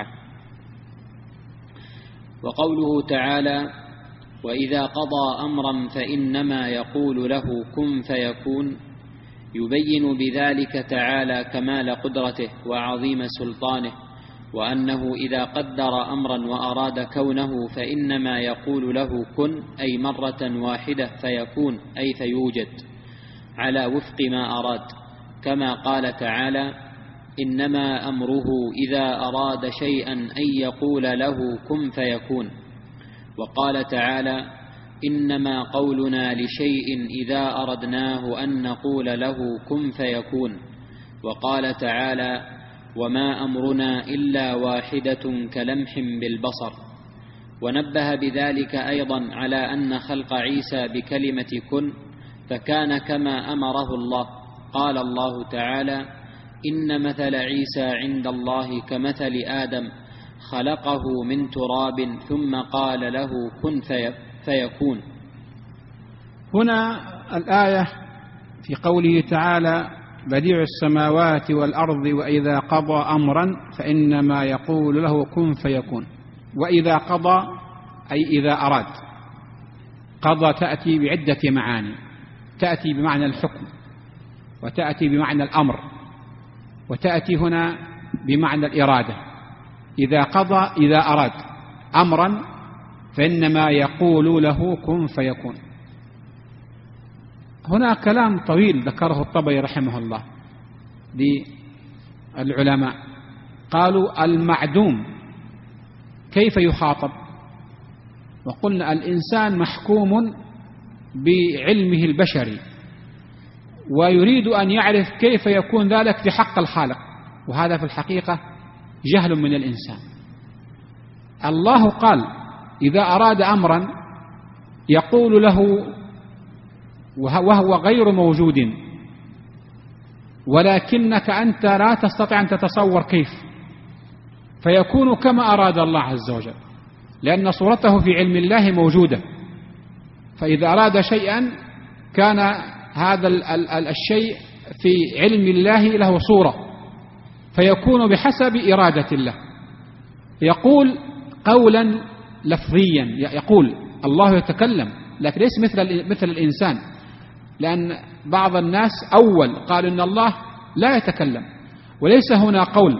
وقوله تعالى: وإذا قضى أمرا فإنما يقول له كن فيكون، يبين بذلك تعالى كمال قدرته وعظيم سلطانه، وأنه إذا قدر أمرا وأراد كونه فإنما يقول له كن، أي مرة واحدة، فيكون أي فيوجد على وفق ما أراد، كما قال تعالى: إنما أمره إذا أراد شيئا أن يقول له كن فيكون. وقال تعالى: إنما قولنا لشيء إذا أردناه أن نقول له كن فيكون. وقال تعالى: وما أمرنا إلا واحدة كلمح بالبصر. ونبه بذلك أيضا على أن خلق عيسى بكلمة كن فكان كما أمره الله. قال الله تعالى: إن مثل عيسى عند الله كمثل آدم خلقه من تراب ثم قال له كن فيكون. هنا الآية في قوله تعالى: بديع السماوات والأرض وإذا قضى أمرا فإنما يقول له كن فيكون. وإذا قضى أي إذا أراد. قضى تأتي بعدة معاني، تأتي بمعنى الحكم، وتأتي بمعنى الأمر، وتأتي هنا بمعنى الإرادة. إذا قضى إذا أراد أمرا فإنما يقول له كن فيكون. هنا كلام طويل ذكره الطبري رحمه الله للعلماء، قالوا المعدوم كيف يخاطب؟ وقلنا الإنسان محكوم بعلمه البشري، ويريد أن يعرف كيف يكون ذلك في حق الخالق، وهذا في الحقيقة جهل من الإنسان. الله قال إذا أراد أمرا يقول له وهو غير موجود، ولكنك أنت لا تستطيع أن تتصور كيف، فيكون كما أراد الله عز وجل، لأن صورته في علم الله موجودة. فإذا أراد شيئا كان هذا الشيء في علم الله له صورة، فيكون بحسب إرادة الله. يقول قولا لفظيا، يقول الله يتكلم، لكن ليس مثل الإنسان، لأن بعض الناس أول قال إن الله لا يتكلم وليس هنا قول،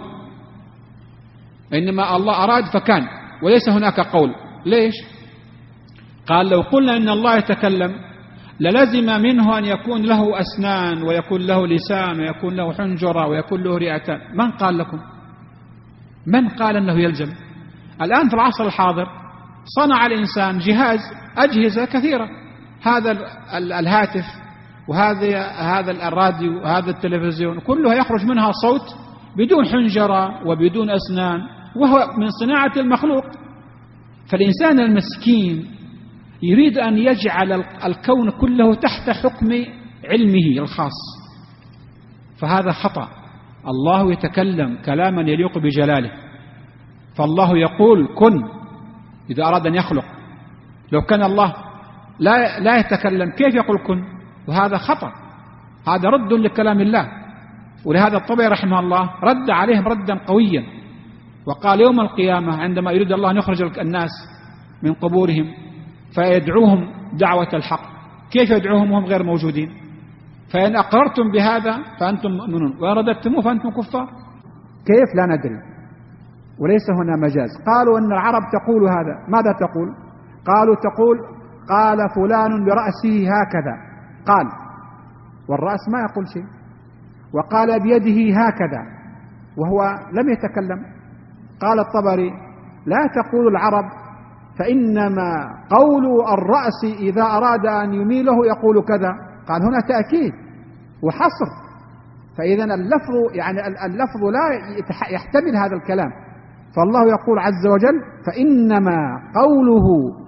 إنما الله أراد فكان وليس هناك قول. ليش؟ قال لو قلنا إن الله يتكلم للزم منه أن يكون له أسنان ويكون له لسان ويكون له حنجرة ويكون له رئتان. من قال لكم؟ من قال أنه يلزم؟ الآن في العصر الحاضر صنع الإنسان أجهزة كثيرة، هذا الهاتف وهذا الراديو وهذا التلفزيون كلها يخرج منها صوت بدون حنجرة وبدون أسنان، وهو من صناعة المخلوق. فالإنسان المسكين يريد أن يجعل الكون كله تحت حكم علمه الخاص، فهذا خطأ. الله يتكلم كلاما يليق بجلاله، فالله يقول كن إذا أراد أن يخلق. لو كان الله لا يتكلم كيف يقول كن؟ وهذا خطأ، هذا رد لكلام الله. ولهذا الطبري رحمه الله رد عليهم ردا قويا، وقال يوم القيامة عندما يريد الله أن يخرج الناس من قبورهم فيدعوهم دعوة الحق، كيف يدعوهم وهم غير موجودين؟ فإن أقررتم بهذا فأنتم مؤمنون وإن رددتموه فأنتم كفار. كيف؟ لا ندري، وليس هنا مجاز. قالوا أن العرب تقول هذا، ماذا تقول؟ قالوا تقول قال فلان برأسه هكذا، قال، والرأس ما يقول شيء، وقال بيده هكذا وهو لم يتكلم. قال الطبري لا تقول العرب فإنما قول الرأس إذا أراد أن يميله يقول كذا. قال هنا تأكيد وحصر، فإذا اللفظ لا يحتمل هذا الكلام. فالله يقول عز وجل فإنما قوله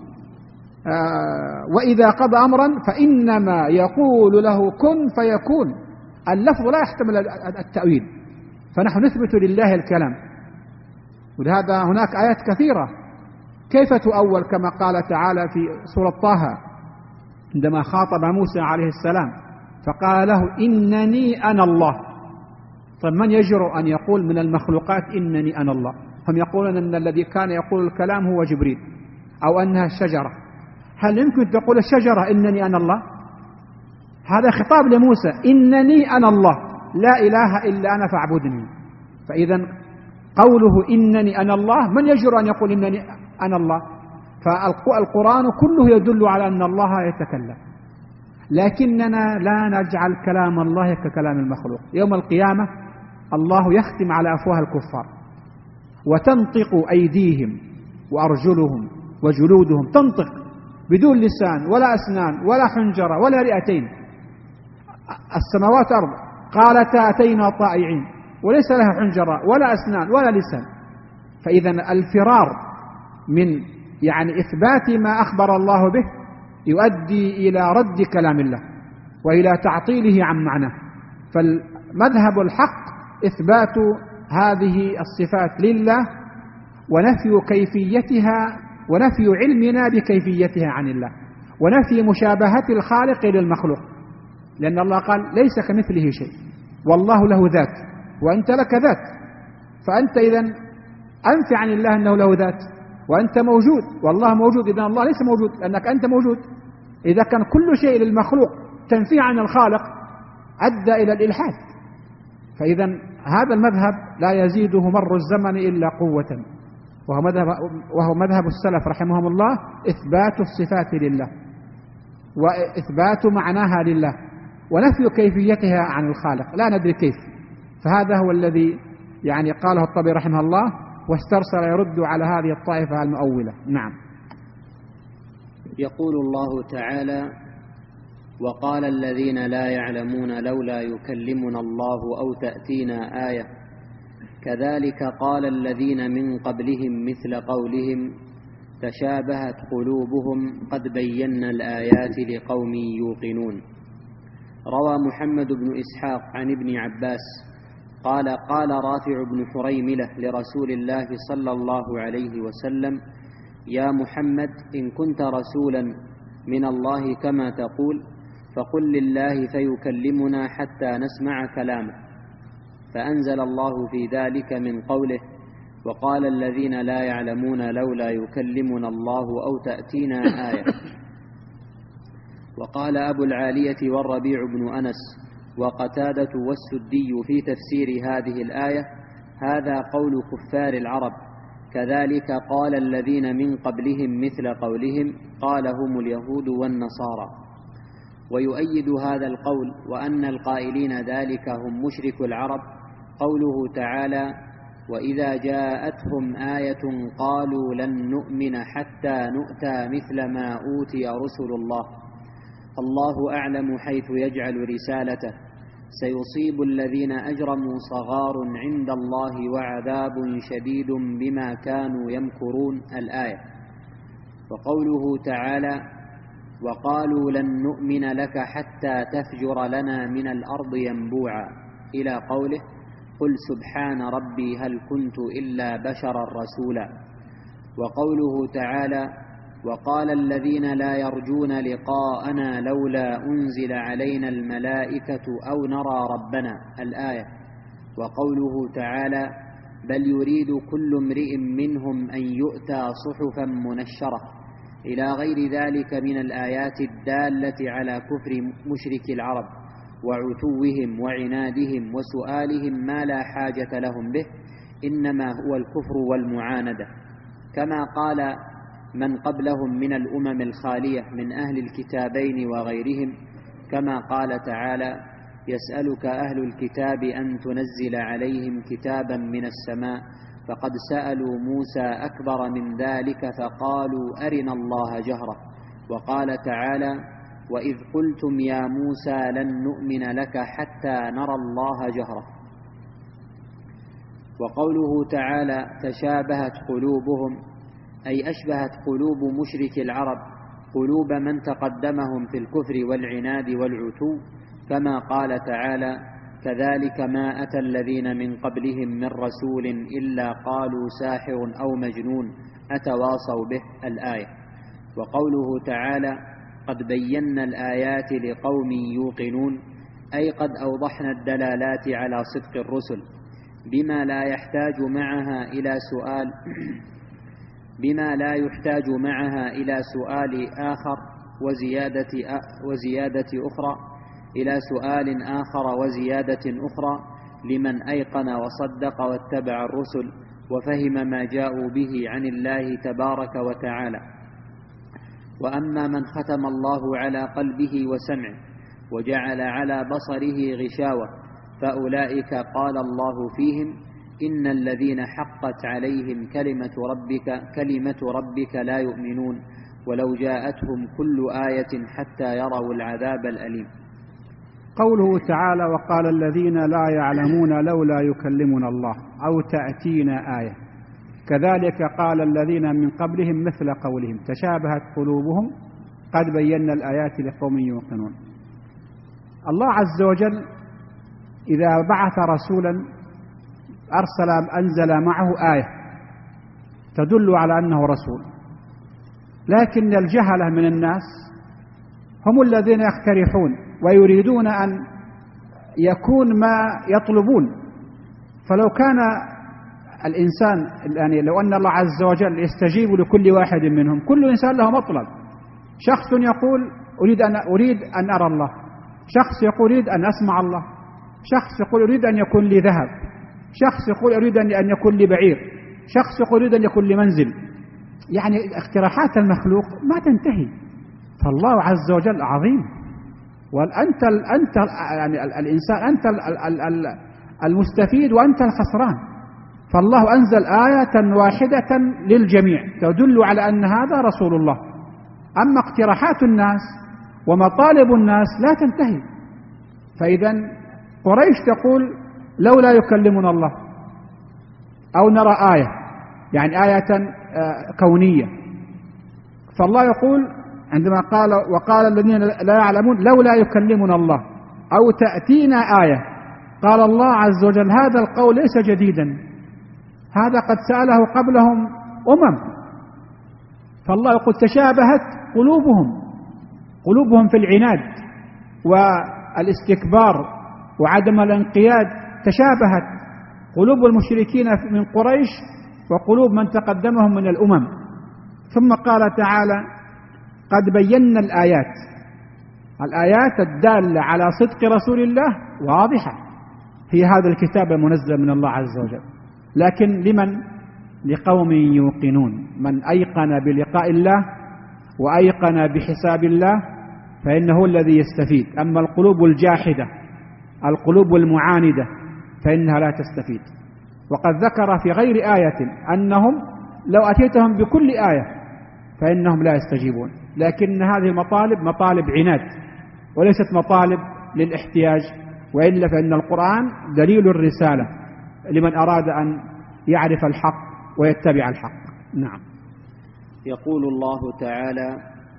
وإذا قضى أمرا فإنما يقول له كن فيكون. اللفظ لا يحتمل التأويل، فنحن نثبت لله الكلام. ولهذا هناك آيات كثيرة كيف تؤول، كما قال تعالى في سورة طه عندما خاطب موسى عليه السلام فقال له إنني أنا الله. طيب من يجرؤ أن يقول من المخلوقات إنني أنا الله؟ هم يقولون أن الذي كان يقول الكلام هو جبريل أو أنها الشجرة. هل يمكن تقول الشجرة إنني أنا الله؟ هذا خطاب لموسى، إنني أنا الله لا إله إلا أنا فاعبدني. فإذا قوله إنني أنا الله، من يجرؤ أن يقول إنني أنا الله؟ فالقرآن كله يدل على أن الله يتكلم، لكننا لا نجعل كلام الله ككلام المخلوق. يوم القيامة الله يختم على أفواه الكفار وتنطق أيديهم وأرجلهم وجلودهم، تنطق بدون لسان ولا أسنان ولا حنجرة ولا رئتين. السماوات والأرض قالتا أتينا طائعين، وليس لها حنجرة ولا أسنان ولا لسان. فإذا الفرار من إثبات ما أخبر الله به يؤدي إلى رد كلام الله وإلى تعطيله عن معناه. فالمذهب الحق إثبات هذه الصفات لله ونفي كيفيتها ونفي علمنا بكيفيتها عن الله ونفي مشابهة الخالق للمخلوق، لأن الله قال ليس كمثله شيء والله له ذات وأنت لك ذات. فأنت إذن أنفي عن الله أنه له ذات وأنت موجود والله موجود، إذن الله ليس موجود لأنك أنت موجود. إذا كان كل شيء للمخلوق تنفي عن الخالق أدى إلى الإلحاد. فإذا هذا المذهب لا يزيده مر الزمن إلا قوة، وهو مذهب السلف رحمهم الله، إثبات الصفات لله وإثبات معناها لله ونفي كيفيتها عن الخالق، لا ندري كيف. فهذا هو الذي قاله الطبري رحمه الله، واسترسل يرد على هذه الطائفة المؤولة. نعم. يقول الله تعالى: وقال الذين لا يعلمون لولا يكلمنا الله أو تأتينا آية كذلك قال الذين من قبلهم مثل قولهم تشابهت قلوبهم قد بينا الآيات لقوم يوقنون. روى محمد بن إسحاق عن ابن عباس قال: قال رافع بن حريملة لرسول الله صلى الله عليه وسلم: يا محمد إن كنت رسولا من الله كما تقول فقل لله فيكلمنا حتى نسمع كلامه. فأنزل الله في ذلك من قوله: وقال الذين لا يعلمون لولا يكلمنا الله أو تأتينا آية. وقال أبو العالية والربيع بن أنس وقتادة والسدي في تفسير هذه الآية: هذا قول كفار العرب، كذلك قال الذين من قبلهم مثل قولهم، قال هم اليهود والنصارى. ويؤيد هذا القول وأن القائلين ذلك هم مشرك العرب قوله تعالى: وإذا جاءتهم آية قالوا لن نؤمن حتى نؤتى مثل ما أوتي رسل الله، الله أعلم حيث يجعل رسالته، سيصيب الذين أجرموا صغار عند الله وعذاب شديد بما كانوا يمكرون. الآية. وقوله تعالى: وقالوا لن نؤمن لك حتى تفجر لنا من الأرض ينبوعا، إلى قوله: قل سبحان ربي هل كنت إلا بشرا رسولا. وقوله تعالى: وقال الذين لا يرجون لقاءنا لولا أنزل علينا الملائكة أو نرى ربنا. الآية. وقوله تعالى: بل يريد كل امرئ منهم أن يؤتى صحفا منشرة، إلى غير ذلك من الآيات الدالة على كفر مشرك العرب وعتوهم وعنادهم وسؤالهم ما لا حاجة لهم به، إنما هو الكفر والمعاندة، كما قال من قبلهم من الأمم الخالية من أهل الكتابين وغيرهم، كما قال تعالى: يسألك أهل الكتاب أن تنزل عليهم كتابا من السماء، فقد سألوا موسى أكبر من ذلك فقالوا أرنا الله جهرة. وقال تعالى: وإذ قلتم يا موسى لن نؤمن لك حتى نرى الله جهرة. وقوله تعالى: تشابهت قلوبهم، أي أشبهت قلوب مشرك العرب قلوب من تقدمهم في الكفر والعناد والعتو، كما قال تعالى: كذلك ما أتى الذين من قبلهم من رسول إلا قالوا ساحر أو مجنون أتواصوا به. الآية. وقوله تعالى: قد بينا الآيات لقوم يوقنون، أي قد أوضحنا الدلالات على صدق الرسل بما لا يحتاج معها إلى سؤال آخر وزيادة أخرى لمن أيقن وصدق واتبع الرسل وفهم ما جاءوا به عن الله تبارك وتعالى. وأما من ختم الله على قلبه وسمعه وجعل على بصره غشاوة فأولئك قال الله فيهم: إن الذين حقت عليهم كلمة ربك لا يؤمنون ولو جاءتهم كل آية حتى يروا العذاب الأليم. قوله تعالى: وقال الذين لا يعلمون لولا يكلمنا الله أو تأتينا آية، كذلك قال الذين من قبلهم مثل قولهم، تشابهت قلوبهم، قد بينا الآيات لقوم يوقنون. الله عز وجل إذا بعث رسولا أنزل معه آية تدل على أنه رسول، لكن الجهلة من الناس هم الذين يقترحون ويريدون أن يكون ما يطلبون. فلو كان الإنسان يعني لو أن الله عز وجل يستجيب لكل واحد منهم، كل إنسان له مطلب. شخص يقول أريد أن أرى الله، شخص يقول أريد أن أسمع الله، شخص يقول أريد أن يكون لي ذهب، شخص يقول أريد أن يكون لي بعير، شخص يقول أريد أن يكون لي منزل. يعني اقتراحات المخلوق ما تنتهي، فالله عز وجل عظيم، وأنت يعني الإنسان أنت المستفيد وأنت الخسران. فالله أنزل آية واحدة للجميع تدل على أن هذا رسول الله. أما اقتراحات الناس ومطالب الناس لا تنتهي. فإذا قريش تقول لولا يكلمنا الله أو نرى آية، يعني آية كونية. فالله يقول عندما قال: وقال الذين لا يعلمون لولا يكلمنا الله أو تأتينا آية، قال الله عز وجل هذا القول ليس جديدا، هذا قد سأله قبلهم فالله يقول تشابهت قلوبهم في العناد والاستكبار وعدم الانقياد تشابهت قلوب المشركين من قريش وقلوب من تقدمهم من الأمم. ثم قال تعالى: قد بينا الآيات الدالة على صدق رسول الله واضحة في هذا الكتاب المنزل من الله عز وجل، لكن لمن؟ لقوم يوقنون. من أيقن بلقاء الله وأيقن بحساب الله فإنه الذي يستفيد. أما القلوب الجاحدة، القلوب المعاندة، فإنها لا تستفيد. وقد ذكر في غير آية أنهم لو أتيتهم بكل آية فإنهم لا يستجيبون، لكن هذه المطالب مطالب عناد وليست مطالب للاحتياج، وإلا فإن القرآن دليل الرسالة لمن أراد أن يعرف الحق ويتبع الحق. نعم. يقول الله تعالى: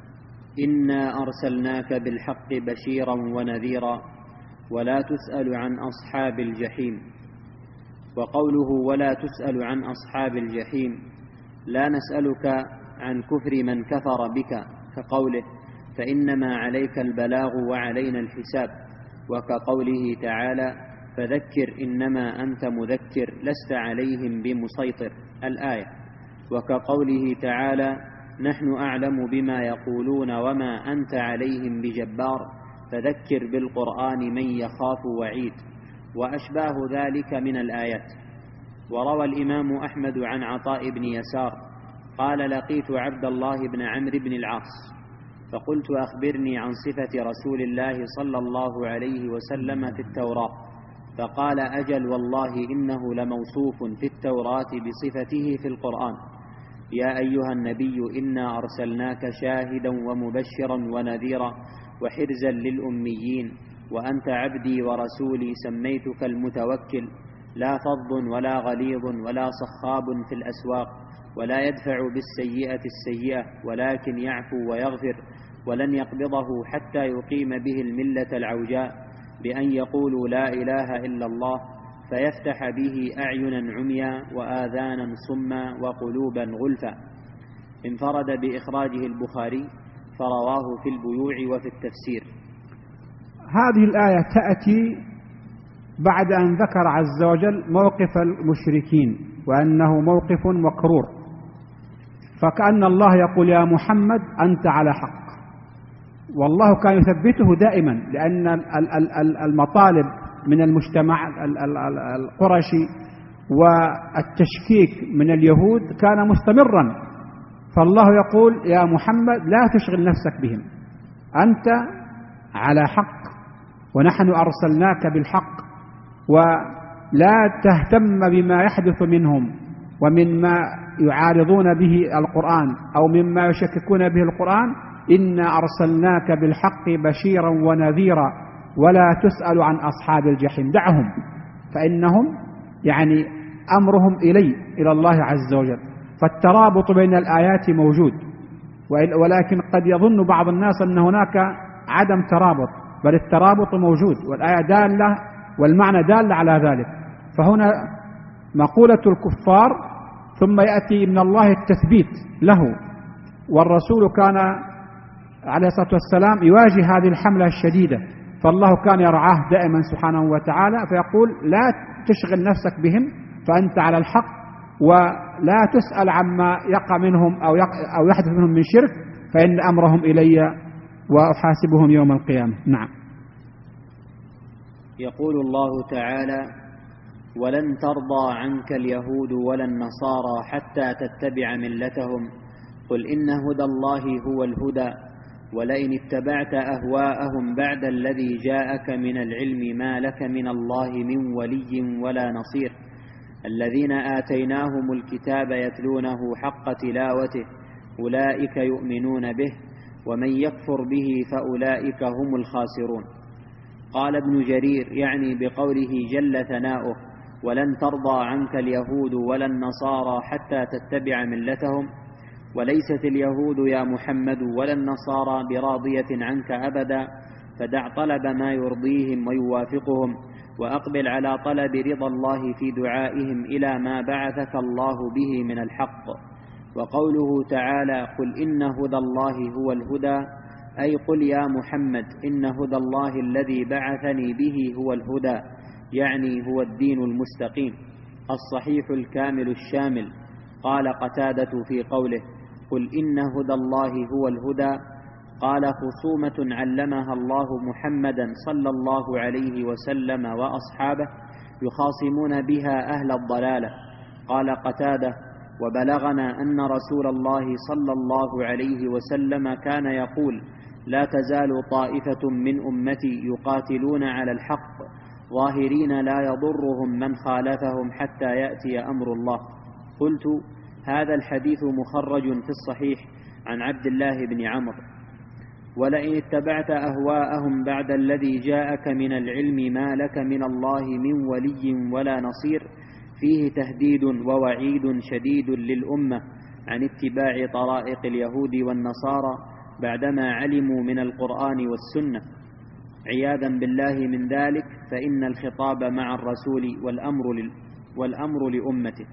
إنا أرسلناك بالحق بشيرا ونذيرا ولا تسأل عن أصحاب الجحيم. وقوله ولا تسأل عن أصحاب الجحيم لا نسألك عن كفر من كفر بك، كقوله فإنما عليك البلاغ وعلينا الحساب، وكقوله تعالى فذكر إنما أنت مذكر لست عليهم بمسيطر، الآية. وكقوله تعالى نحن أعلم بما يقولون وما أنت عليهم بجبار فذكر بالقرآن من يخاف وعيد، وأشباه ذلك من الآيات. وروى الإمام أحمد عن عطاء بن يسار قال لقيت عبد الله بن عمرو بن العاص فقلت أخبرني عن صفة رسول الله صلى الله عليه وسلم في التوراة، فقال أجل والله إنه لموصوف في التوراة بصفته في القرآن. يا أيها النبي إنا أرسلناك شاهدا ومبشرا ونذيرا وحرزا للأميين وأنت عبدي ورسولي سميتك المتوكل، لا فظ ولا غليظ ولا صخاب في الأسواق، ولا يدفع بالسيئة السيئة ولكن يعفو ويغفر، ولن يقبضه حتى يقيم به الملة العوجاء بأن يقولوا لا إله إلا الله فيفتح به أعينا عميا وآذانا صما وقلوبا غلفا. انفرد بإخراجه البخاري فرواه في البيوع وفي التفسير. هذه الآية تأتي بعد أن ذكر عز وجل موقف المشركين وأنه موقف مكرور، فكأن الله يقول يا محمد أنت على حق، والله كان يثبته دائما، لأن المطالب من المجتمع القرشي والتشكيك من اليهود كان مستمرا، فالله يقول يا محمد لا تشغل نفسك بهم، أنت على حق ونحن أرسلناك بالحق، ولا تهتم بما يحدث منهم ومما يعارضون به القرآن أو مما يشككون به القرآن. إنا أرسلناك بالحق بشيرا ونذيرا ولا تسأل عن أصحاب الجحيم، دعهم فإنهم يعني أمرهم إلى الله عز وجل. فالترابط بين الآيات موجود، ولكن قد يظن بعض الناس أن هناك عدم ترابط، بل الترابط موجود والآية دالة والمعنى دال على ذلك. فهنا مقولة الكفار ثم يأتي من الله التثبيت له، والرسول كان عليه الصلاة والسلام يواجه هذه الحملة الشديدة، فالله كان يرعاه دائما سبحانه وتعالى، فيقول لا تشغل نفسك بهم فأنت على الحق، ولا تسأل عما يقع منهم أو يحدث منهم من شرك، فإن أمرهم إلي وأحاسبهم يوم القيامة. نعم. يقول الله تعالى ولن ترضى عنك اليهود ولا النصارى حتى تتبع ملتهم قل إن هدى الله هو الهدى ولئن اتبعت أهواءهم بعد الذي جاءك من العلم ما لك من الله من ولي ولا نصير. الذين آتيناهم الكتاب يتلونه حق تلاوته أولئك يؤمنون به ومن يكفر به فأولئك هم الخاسرون. قال ابن جرير يعني بقوله جل ثناؤه ولن ترضى عنك اليهود ولا النصارى حتى تتبع ملتهم، وليست اليهود يا محمد ولا النصارى براضية عنك أبدا، فدع طلب ما يرضيهم ويوافقهم وأقبل على طلب رضا الله في دعائهم إلى ما بعثك الله به من الحق. وقوله تعالى قل إن هدى الله هو الهدى أي قل يا محمد إن هدى الله الذي بعثني به هو الهدى، يعني هو الدين المستقيم الصحيح الكامل الشامل. قال قتادة في قوله قل إن هدى الله هو الهدى، قال خصومة علمها الله محمدا صلى الله عليه وسلم وأصحابه يخاصمون بها أهل الضلالة. قال قتادة وبلغنا أن رسول الله صلى الله عليه وسلم كان يقول لا تزال طائفة من أمتي يقاتلون على الحق ظاهرين لا يضرهم من خالفهم حتى يأتي أمر الله. قلت هذا الحديث مخرج في الصحيح عن عبد الله بن عمرو. ولئن اتبعت أهواءهم بعد الذي جاءك من العلم ما لك من الله من ولي ولا نصير، فيه تهديد ووعيد شديد للأمة عن اتباع طرائق اليهود والنصارى بعدما علموا من القرآن والسنة. عياذا بالله من ذلك، فإن الخطاب مع الرسول والأمر لأمته.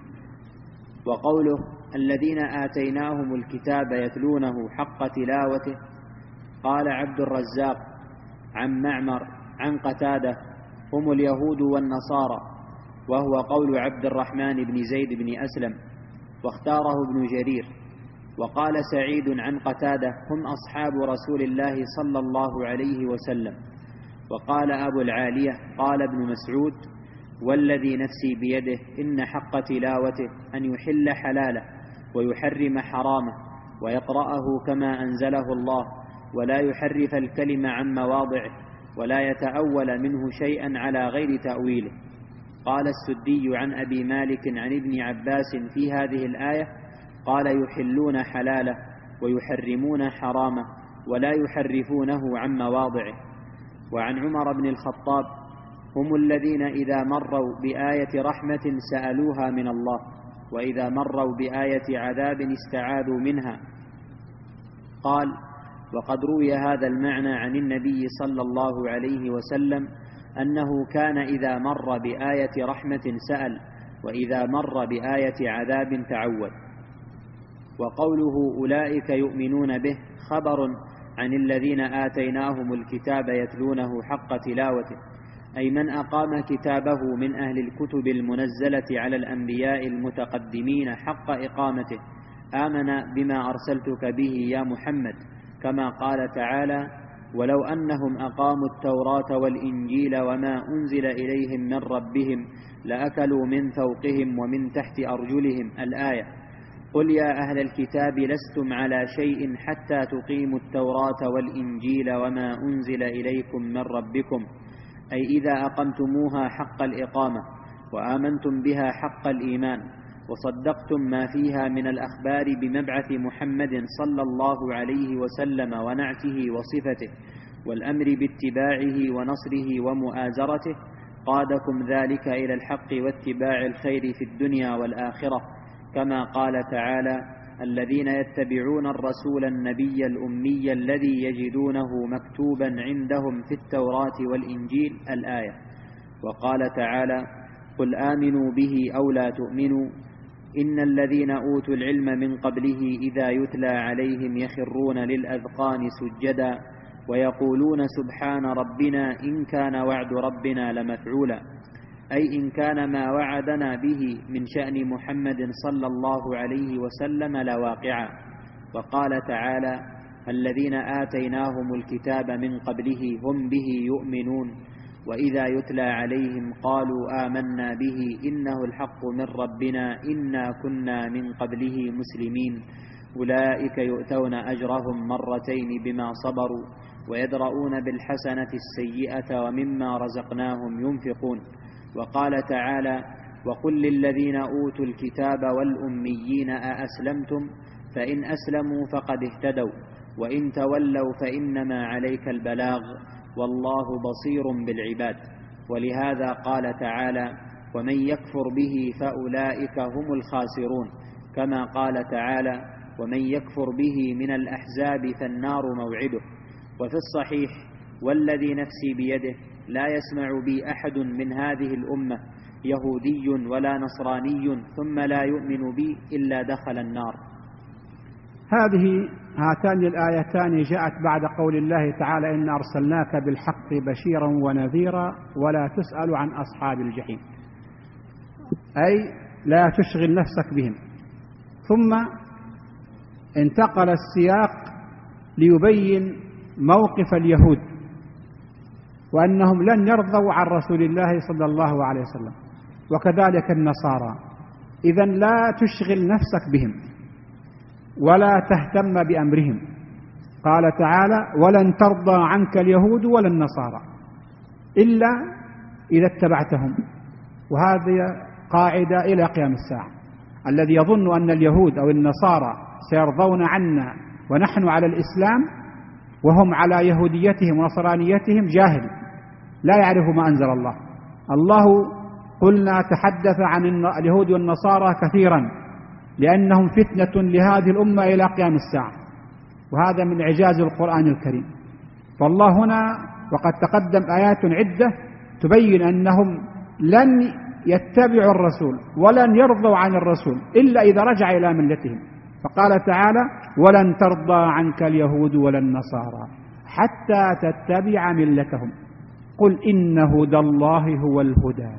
وقوله الذين آتيناهم الكتاب يتلونه حق تلاوته، قال عبد الرزاق عن معمر عن قتادة هم اليهود والنصارى، وهو قول عبد الرحمن بن زيد بن أسلم، واختاره ابن جرير. وقال سعيد عن قتادة هم أصحاب رسول الله صلى الله عليه وسلم. وقال أبو العالية قال ابن مسعود والذي نفسي بيده إن حق تلاوته أن يحل حلاله ويحرم حرامه ويقرأه كما أنزله الله، ولا يحرف الكلمة عن مواضعه، ولا يتأول منه شيئا على غير تأويله. قال السدي عن أبي مالك عن ابن عباس في هذه الآية قال يحلون حلاله ويحرمون حرامه ولا يحرفونه عن مواضعه. وعن عمر بن الخطاب هم الذين إذا مروا بآية رحمة سألوها من الله، وإذا مروا بآية عذاب استعاذوا منها. قال وقد روي هذا المعنى عن النبي صلى الله عليه وسلم أنه كان إذا مر بآية رحمة سأل، وإذا مر بآية عذاب تعود. وقوله أولئك يؤمنون به خبر عن الذين آتيناهم الكتاب يتلونه حق تلاوته، أي من أقام كتابه من أهل الكتب المنزلة على الأنبياء المتقدمين حق إقامته، آمن بما أرسلتك به يا محمد، كما قال تعالى ولو أنهم أقاموا التوراة والإنجيل وما أنزل إليهم من ربهم لأكلوا من فوقهم ومن تحت أرجلهم الآية. قل يا أهل الكتاب لستم على شيء حتى تقيموا التوراة والإنجيل وما أنزل إليكم من ربكم، أي إذا أقمتموها حق الإقامة وآمنتم بها حق الإيمان وصدقتم ما فيها من الأخبار بمبعث محمد صلى الله عليه وسلم ونعته وصفته والأمر باتباعه ونصره ومؤازرته، قادكم ذلك إلى الحق واتباع الخير في الدنيا والآخرة، كما قال تعالى الذين يتبعون الرسول النبي الأمي الذي يجدونه مكتوبا عندهم في التوراة والإنجيل الآية. وقال تعالى قل آمنوا به أو لا تؤمنوا إن الذين أوتوا العلم من قبله إذا يتلى عليهم يخرون للأذقان سجدا ويقولون سبحان ربنا إن كان وعد ربنا لمفعولا، أي إن كان ما وعدنا به من شأن محمد صلى الله عليه وسلم لواقعا. وقال تعالى الذين آتيناهم الكتاب من قبله هم به يؤمنون وإذا يتلى عليهم قالوا آمنا به إنه الحق من ربنا إنا كنا من قبله مسلمين، أولئك يؤتون أجرهم مرتين بما صبروا ويدرؤون بالحسنة السيئة ومما رزقناهم ينفقون. وقال تعالى وقل للذين أوتوا الكتاب والأميين أأسلمتم فإن أسلموا فقد اهتدوا وإن تولوا فإنما عليك البلاغ والله بصير بالعباد. ولهذا قال تعالى ومن يكفر به فأولئك هم الخاسرون، كما قال تعالى ومن يكفر به من الأحزاب فالنار موعده. وفي الصحيح والذي نفسي بيده لا يسمع بي أحد من هذه الأمة يهودي ولا نصراني ثم لا يؤمن بي إلا دخل النار. هاتان الآيتان جاءت بعد قول الله تعالى: إن أرسلناك بالحق بشيرا ونذيرا ولا تسأل عن أصحاب الجحيم، أي لا تشغل نفسك بهم. ثم انتقل السياق ليبين موقف اليهود وأنهم لن يرضوا عن رسول الله صلى الله عليه وسلم، وكذلك النصارى. إذن لا تشغل نفسك بهم ولا تهتم بأمرهم. قال تعالى: ولن ترضى عنك اليهود ولا النصارى إلا إذا اتبعتهم. وهذه قاعدة إلى قيام الساعة. الذي يظن أن اليهود أو النصارى سيرضون عنا ونحن على الإسلام وهم على يهوديتهم ونصرانيتهم جاهل، لا يعرف ما أنزل الله. الله قلنا تحدث عن اليهود والنصارى كثيرا لأنهم فتنة لهذه الأمة إلى قيام الساعة، وهذا من إعجاز القرآن الكريم. فالله هنا وقد تقدم آيات عدة تبين أنهم لن يتبعوا الرسول ولن يرضوا عن الرسول إلا إذا رجع إلى ملتهم. فقال تعالى: ولن ترضى عنك اليهود ولا النصارى حتى تتبع ملتهم قل إن هدى الله هو الهدى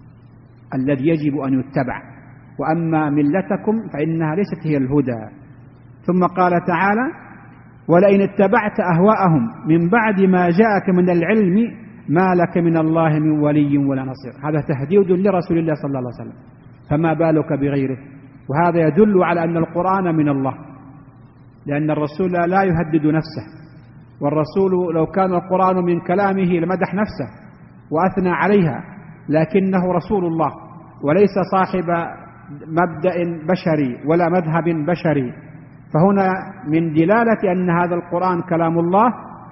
الذي يجب أن يتبع، وأما ملتكم فإنها ليست هي الهدى. ثم قال تعالى: ولئن اتبعت أهواءهم من بعد ما جاءك من العلم ما لك من الله من ولي ولا نصير. هذا تهديد لرسول الله صلى الله عليه وسلم، فما بالك بغيره. وهذا يدل على أن القرآن من الله، لأن الرسول لا يهدد نفسه، والرسول لو كان القرآن من كلامه لمدح نفسه وأثنى عليها، لكنه رسول الله وليس صاحب مبدأ بشري ولا مذهب بشري. فهنا من دلالة أن هذا القرآن كلام الله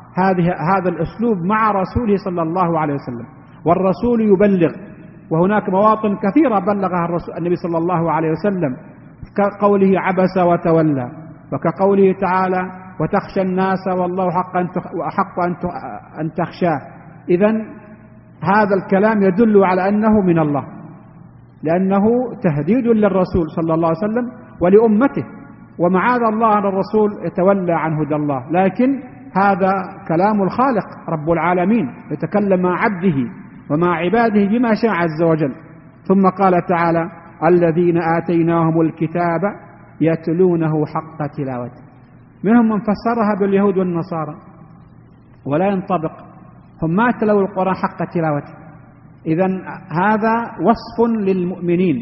هذا الأسلوب مع رسوله صلى الله عليه وسلم. والرسول يبلغ، وهناك مواطن كثيرة بلغها النبي صلى الله عليه وسلم، كقوله عبس وتولى، وكقوله تعالى: وتخشى الناس والله أحق أن تخشاه. إذن هذا الكلام يدل على أنه من الله، لأنه تهديد للرسول صلى الله عليه وسلم ولأمته، ومعاذ الله أن الرسول يتولى عن هدى الله، لكن هذا كلام الخالق رب العالمين يتكلم مع عبده ومع عباده بما شاء عز وجل. ثم قال تعالى: الذين آتيناهم الكتاب يتلونه حق تلاوته. منهم من فسرها باليهود والنصارى ولا ينطبق، هم ما تلوا القرآن حق تلاوته. إذن هذا وصف للمؤمنين،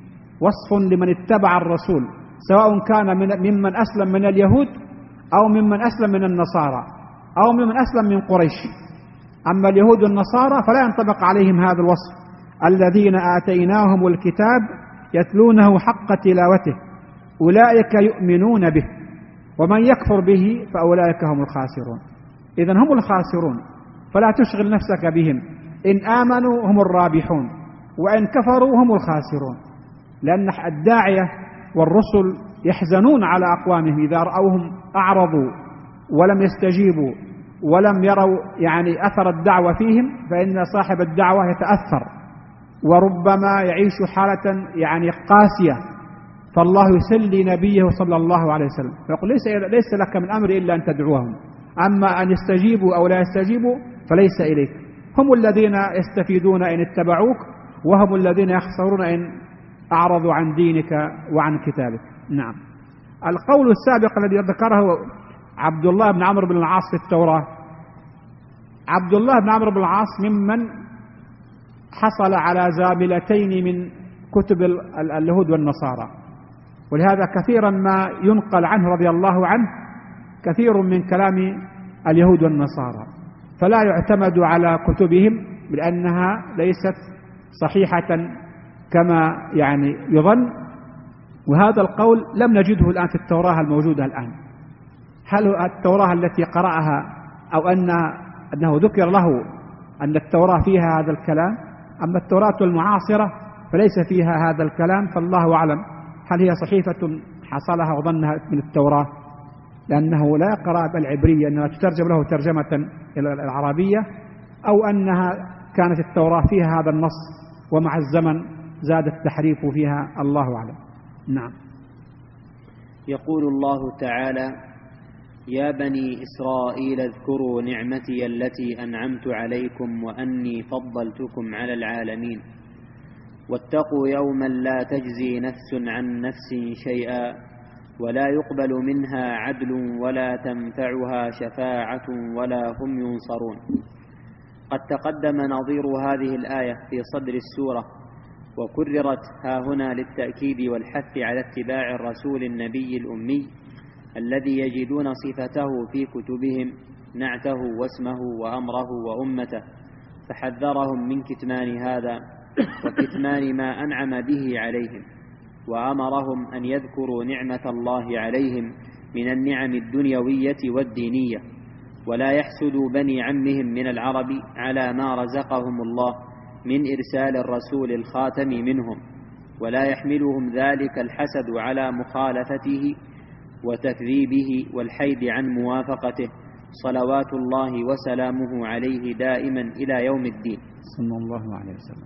وصف لمن اتبع الرسول، سواء كان ممن أسلم من اليهود أو ممن أسلم من النصارى أو ممن أسلم من قريش. أما اليهود والنصارى فلا ينطبق عليهم هذا الوصف: الذين آتيناهم الكتاب يتلونه حق تلاوته أولئك يؤمنون به ومن يكفر به فأولئك هم الخاسرون. إذن هم الخاسرون، فلا تشغل نفسك بهم. إن آمنوا هم الرابحون، وإن كفروا هم الخاسرون. لأن الداعية والرسل يحزنون على أقوامهم إذا رأوهم أعرضوا ولم يستجيبوا ولم يروا أثر الدعوة فيهم، فإن صاحب الدعوة يتأثر وربما يعيش حالة قاسية. فالله يسلي نبيه صلى الله عليه وسلم فيقول: ليس لك من أمر إلا أن تدعوهم، أما أن يستجيبوا أو لا يستجيبوا فليس إليك. هم الذين يستفيدون إن اتبعوك، وهم الذين يخسرون إن أعرضوا عن دينك وعن كتابك. نعم. القول السابق الذي ذكره عبد الله بن عمرو بن العاص في التوراة، عبد الله بن عمرو بن العاص ممن حصل على زابلتين من كتب اليهود والنصارى، ولهذا كثيرا ما ينقل عنه رضي الله عنه كثير من كلام اليهود والنصارى، فلا يعتمد على كتبهم لأنها ليست صحيحة كما يظن. وهذا القول لم نجده الآن في التوراة الموجودة الآن. هل التوراة التي قرأها أو أنه ذكر له أن التوراة فيها هذا الكلام؟ أما التوراة المعاصرة فليس فيها هذا الكلام، فالله أعلم هل هي صحيفة حصلها وظنها من التوراة، لأنه لا يقرأ بالعبرية، أنها تترجم له ترجمة إلى العربية، أو أنها كانت التوراة فيها هذا النص ومع الزمن زاد التحريف فيها، الله أعلم. نعم. يقول الله تعالى: يا بني إسرائيل اذكروا نعمتي التي أنعمت عليكم وأني فضلتكم على العالمين واتقوا يوما لا تجزي نفس عن نفس شيئا ولا يقبل منها عدل ولا تنفعها شفاعة ولا هم ينصرون. قد تقدم نظير هذه الآية في صدر السورة، وكررت هاهنا للتأكيد والحث على اتباع الرسول النبي الأمي الذي يجدون صفته في كتبهم، نعته واسمه وأمره وأمته، فحذرهم من كتمان هذا وكتمان ما أنعم به عليهم، وأمرهم أن يذكروا نعمة الله عليهم من النعم الدنيوية والدينية، ولا يحسدوا بني عمهم من العرب على ما رزقهم الله من إرسال الرسول الخاتم منهم، ولا يحملهم ذلك الحسد على مخالفته وتكذيبه والحيد عن موافقته، صلوات الله وسلامه عليه دائما إلى يوم الدين صلى الله عليه وسلم.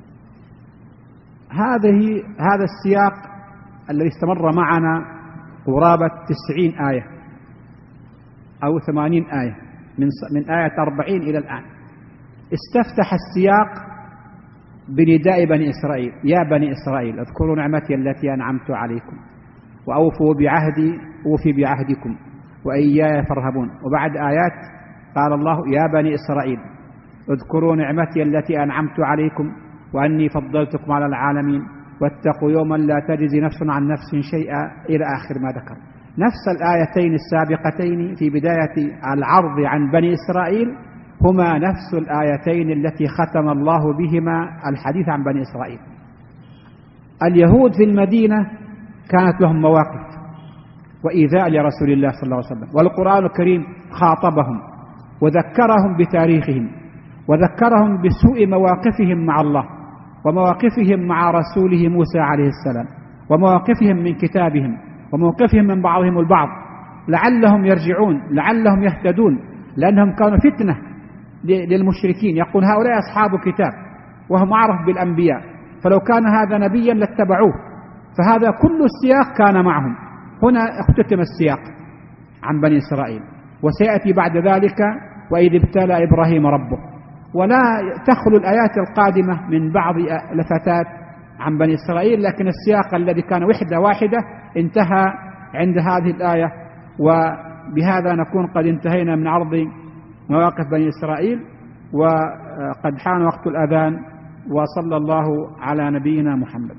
هذا السياق الذي استمر معنا قرابة 90 آية أو 80 آية من آية 40 إلى الآن. استفتح السياق بنداء بني إسرائيل: يا بني إسرائيل اذكروا نعمتي التي أنعمت عليكم وأوفوا بعهدي أوفي بعهدكم وإياي فارهبون. وبعد آيات قال الله: يا بني إسرائيل اذكروا نعمتي التي أنعمت عليكم وأني فضلتكم على العالمين واتقوا يوما لا تجزي نفس عن نفس شيئا إلى آخر ما ذكر. نفس الآيتين السابقتين في بداية العرض عن بني إسرائيل هما نفس الآيتين التي ختم الله بهما الحديث عن بني إسرائيل. اليهود في المدينة كانت لهم مواقف وإيذاء لرسول الله صلى الله عليه وسلم، والقرآن الكريم خاطبهم وذكرهم بتاريخهم وذكرهم بسوء مواقفهم مع الله ومواقفهم مع رسوله موسى عليه السلام ومواقفهم من كتابهم وموقفهم من بعضهم البعض، لعلهم يرجعون لعلهم يهتدون، لأنهم كانوا فتنة للمشركين. يقول: هؤلاء أصحاب كتاب وهم أعرف بالأنبياء، فلو كان هذا نبيا لاتبعوه. فهذا كل السياق كان معهم. هنا اختتم السياق عن بني إسرائيل، وسيأتي بعد ذلك: وإذ ابتلى إبراهيم ربه. ولا تخلو الآيات القادمة من بعض لفتات عن بني إسرائيل، لكن السياق الذي كان وحدة واحدة انتهى عند هذه الآية. وبهذا نكون قد انتهينا من عرض مواقف بني إسرائيل، وقد حان وقت الأذان، وصلى الله على نبينا محمد.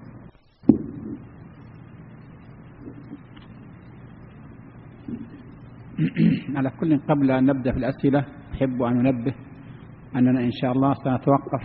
على كل، قبل أن نبدأ في الأسئلة أحب أن ننبه أننا إن شاء الله سنتوقف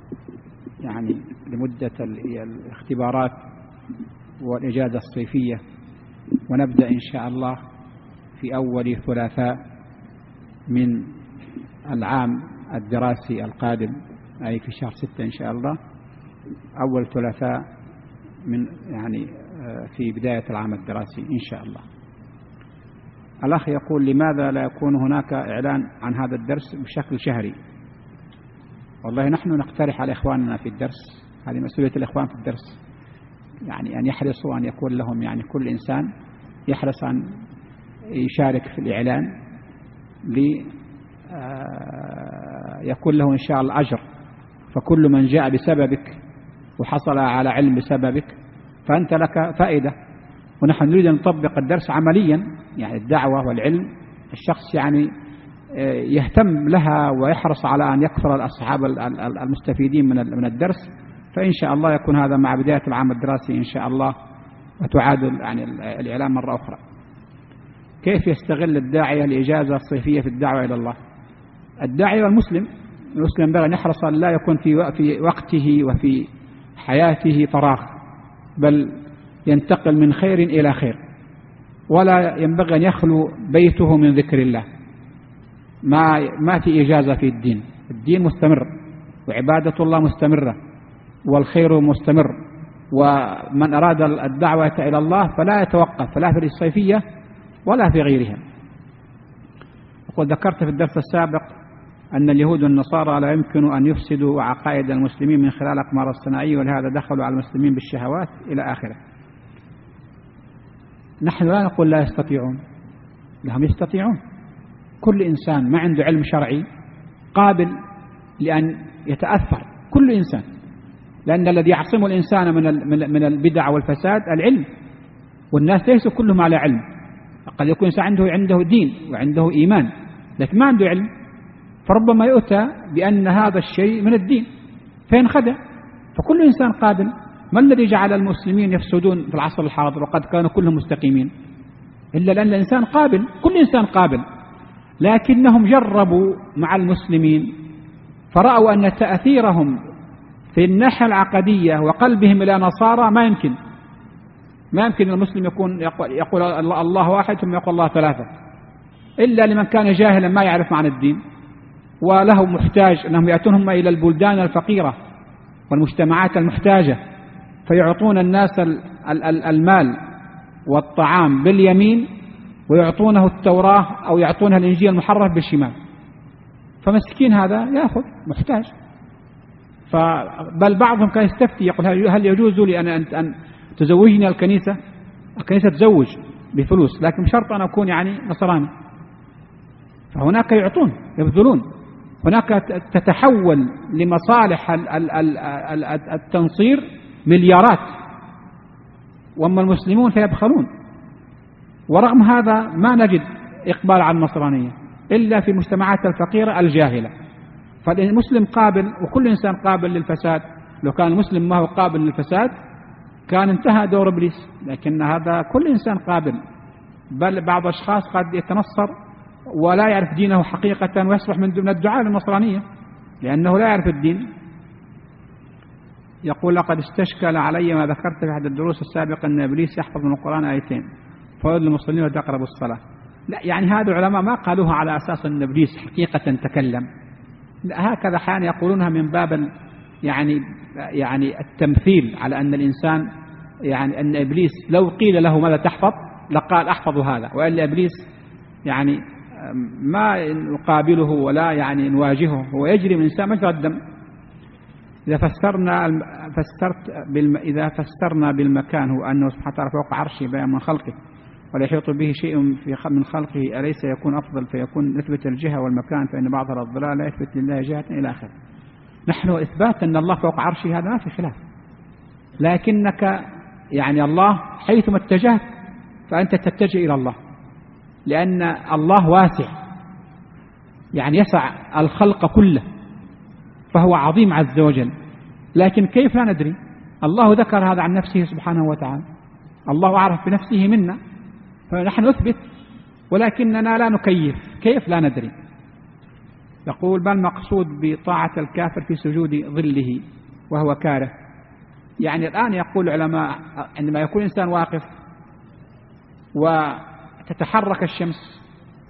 لمدة الاختبارات والإجازة الصيفية، ونبدأ إن شاء الله في أول ثلاثاء من العام الدراسي القادم، أي في شهر 6 إن شاء الله، أول ثلاثاء من في بداية العام الدراسي إن شاء الله. الأخ يقول: لماذا لا يكون هناك إعلان عن هذا الدرس بشكل شهري؟ والله نحن نقترح على إخواننا في الدرس، هذه مسؤولية الإخوان في الدرس، أن يحرصوا أن يكون لهم كل إنسان يحرص أن يشارك في الإعلان ليكون له إن شاء الله أجر. فكل من جاء بسببك وحصل على علم بسببك فأنت لك فائدة. ونحن نريد أن نطبق الدرس عمليا، الدعوة والعلم، الشخص يهتم لها ويحرص على أن يكثر الأصحاب المستفيدين من الدرس. فإن شاء الله يكون هذا مع بداية العام الدراسي إن شاء الله، وتعاد الإعلام مرة أخرى. كيف يستغل الداعية الإجازة الصيفية في الدعوة إلى الله؟ الداعية والمسلم ينبغي أن يحرص أن لا يكون في وقته وفي حياته فراغ، بل ينتقل من خير إلى خير، ولا ينبغي أن يخلو بيته من ذكر الله. ما في إجازة في الدين مستمر، وعبادة الله مستمرة، والخير مستمر. ومن أراد الدعوة إلى الله فلا يتوقف، لا في الصيفية ولا في غيرها. وقد ذكرت في الدرس السابق أن اليهود والنصارى لا يمكن أن يفسدوا عقائد المسلمين من خلال الأقمار الصناعية، ولهذا دخلوا على المسلمين بالشهوات إلى آخره. نحن لا نقول لا يستطيعون، لهم يستطيعون. كل إنسان ما عنده علم شرعي قابل لأن يتأثر، كل إنسان، لأن الذي يعصم الإنسان من البدع والفساد العلم، والناس ليسوا كلهم على علم. قد يكون إنسان عنده دين وعنده إيمان لكن ما عنده علم، فربما يؤتى بأن هذا الشيء من الدين فينخدع. فكل إنسان قابل. ما الذي جعل المسلمين يفسدون في العصر الحاضر وقد كانوا كلهم مستقيمين؟ إلا لأن الإنسان قابل، كل إنسان قابل، لكنهم جربوا مع المسلمين فرأوا أن تأثيرهم في الناحية العقدية وقلبهم إلى نصارى ما يمكن المسلم يقول الله واحد ثم يقول الله ثلاثة، إلا لمن كان جاهلا ما يعرف معنى الدين وله محتاج، أنهم يأتونهم إلى البلدان الفقيرة والمجتمعات المحتاجة فيعطون الناس المال والطعام باليمين ويعطونه التوراة أو يعطونه الإنجيل المحرف بالشمال، فمسكين هذا يأخذ محتاج. بل بعضهم كان يستفتي يقول هل يجوز لي أن تزوجني الكنيسة تزوج بفلوس لكن بشرط أن أكون نصراني. فهناك يعطون يبذلون، هناك تتحول لمصالح التنصير مليارات، وأما المسلمون فيبخلون. ورغم هذا ما نجد إقبال على النصرانية إلا في المجتمعات الفقيرة الجاهلة. فالمسلم قابل وكل إنسان قابل للفساد. لو كان المسلم ما هو قابل للفساد كان انتهى دور إبليس، لكن هذا كل إنسان قابل. بل بعض الأشخاص قد يتنصر ولا يعرف دينه حقيقة ويصبح من الدعاء للنصرانية لأنه لا يعرف الدين. يقول لقد استشكل علي ما ذكرت في أحد الدروس السابقة أن إبليس يحفظ من القرآن آيتين فيقول للمصلين وتقربوا الصلاة. لا، هذا العلماء ما قالوها على أساس أن إبليس حقيقة تكلم، لا، هكذا أحيانا يقولونها من باب التمثيل على أن الإنسان أن إبليس لو قيل له ماذا تحفظ لقال أحفظ هذا، وإلا إبليس ما نقابله ولا نواجهه، هو يجري من الإنسان مجرى الدم. إذا فسرنا بالمكان هو أنه سبحانه وتعالى فوق عرشه بيان من خلقه ولا يحيط به شيء من خلقه أليس يكون أفضل فيكون نثبت الجهة والمكان فإن بعض الضلال لا يثبت لله جهة إلى آخره. نحن إثبات أن الله فوق عرشه هذا ما في خلاف، لكنك الله حيثما اتجهت فأنت تتجه إلى الله، لأن الله واسع يسع الخلق كله فهو عظيم عز وجل. لكن كيف لا ندري؟ الله ذكر هذا عن نفسه سبحانه وتعالى، الله أعرف بنفسه منا، فنحن نثبت ولكننا لا نكيف، كيف لا ندري. يقول ما المقصود بطاعة الكافر في سجود ظله وهو كاره؟ الآن يقول العلماء عندما يكون إنسان واقف وتتحرك الشمس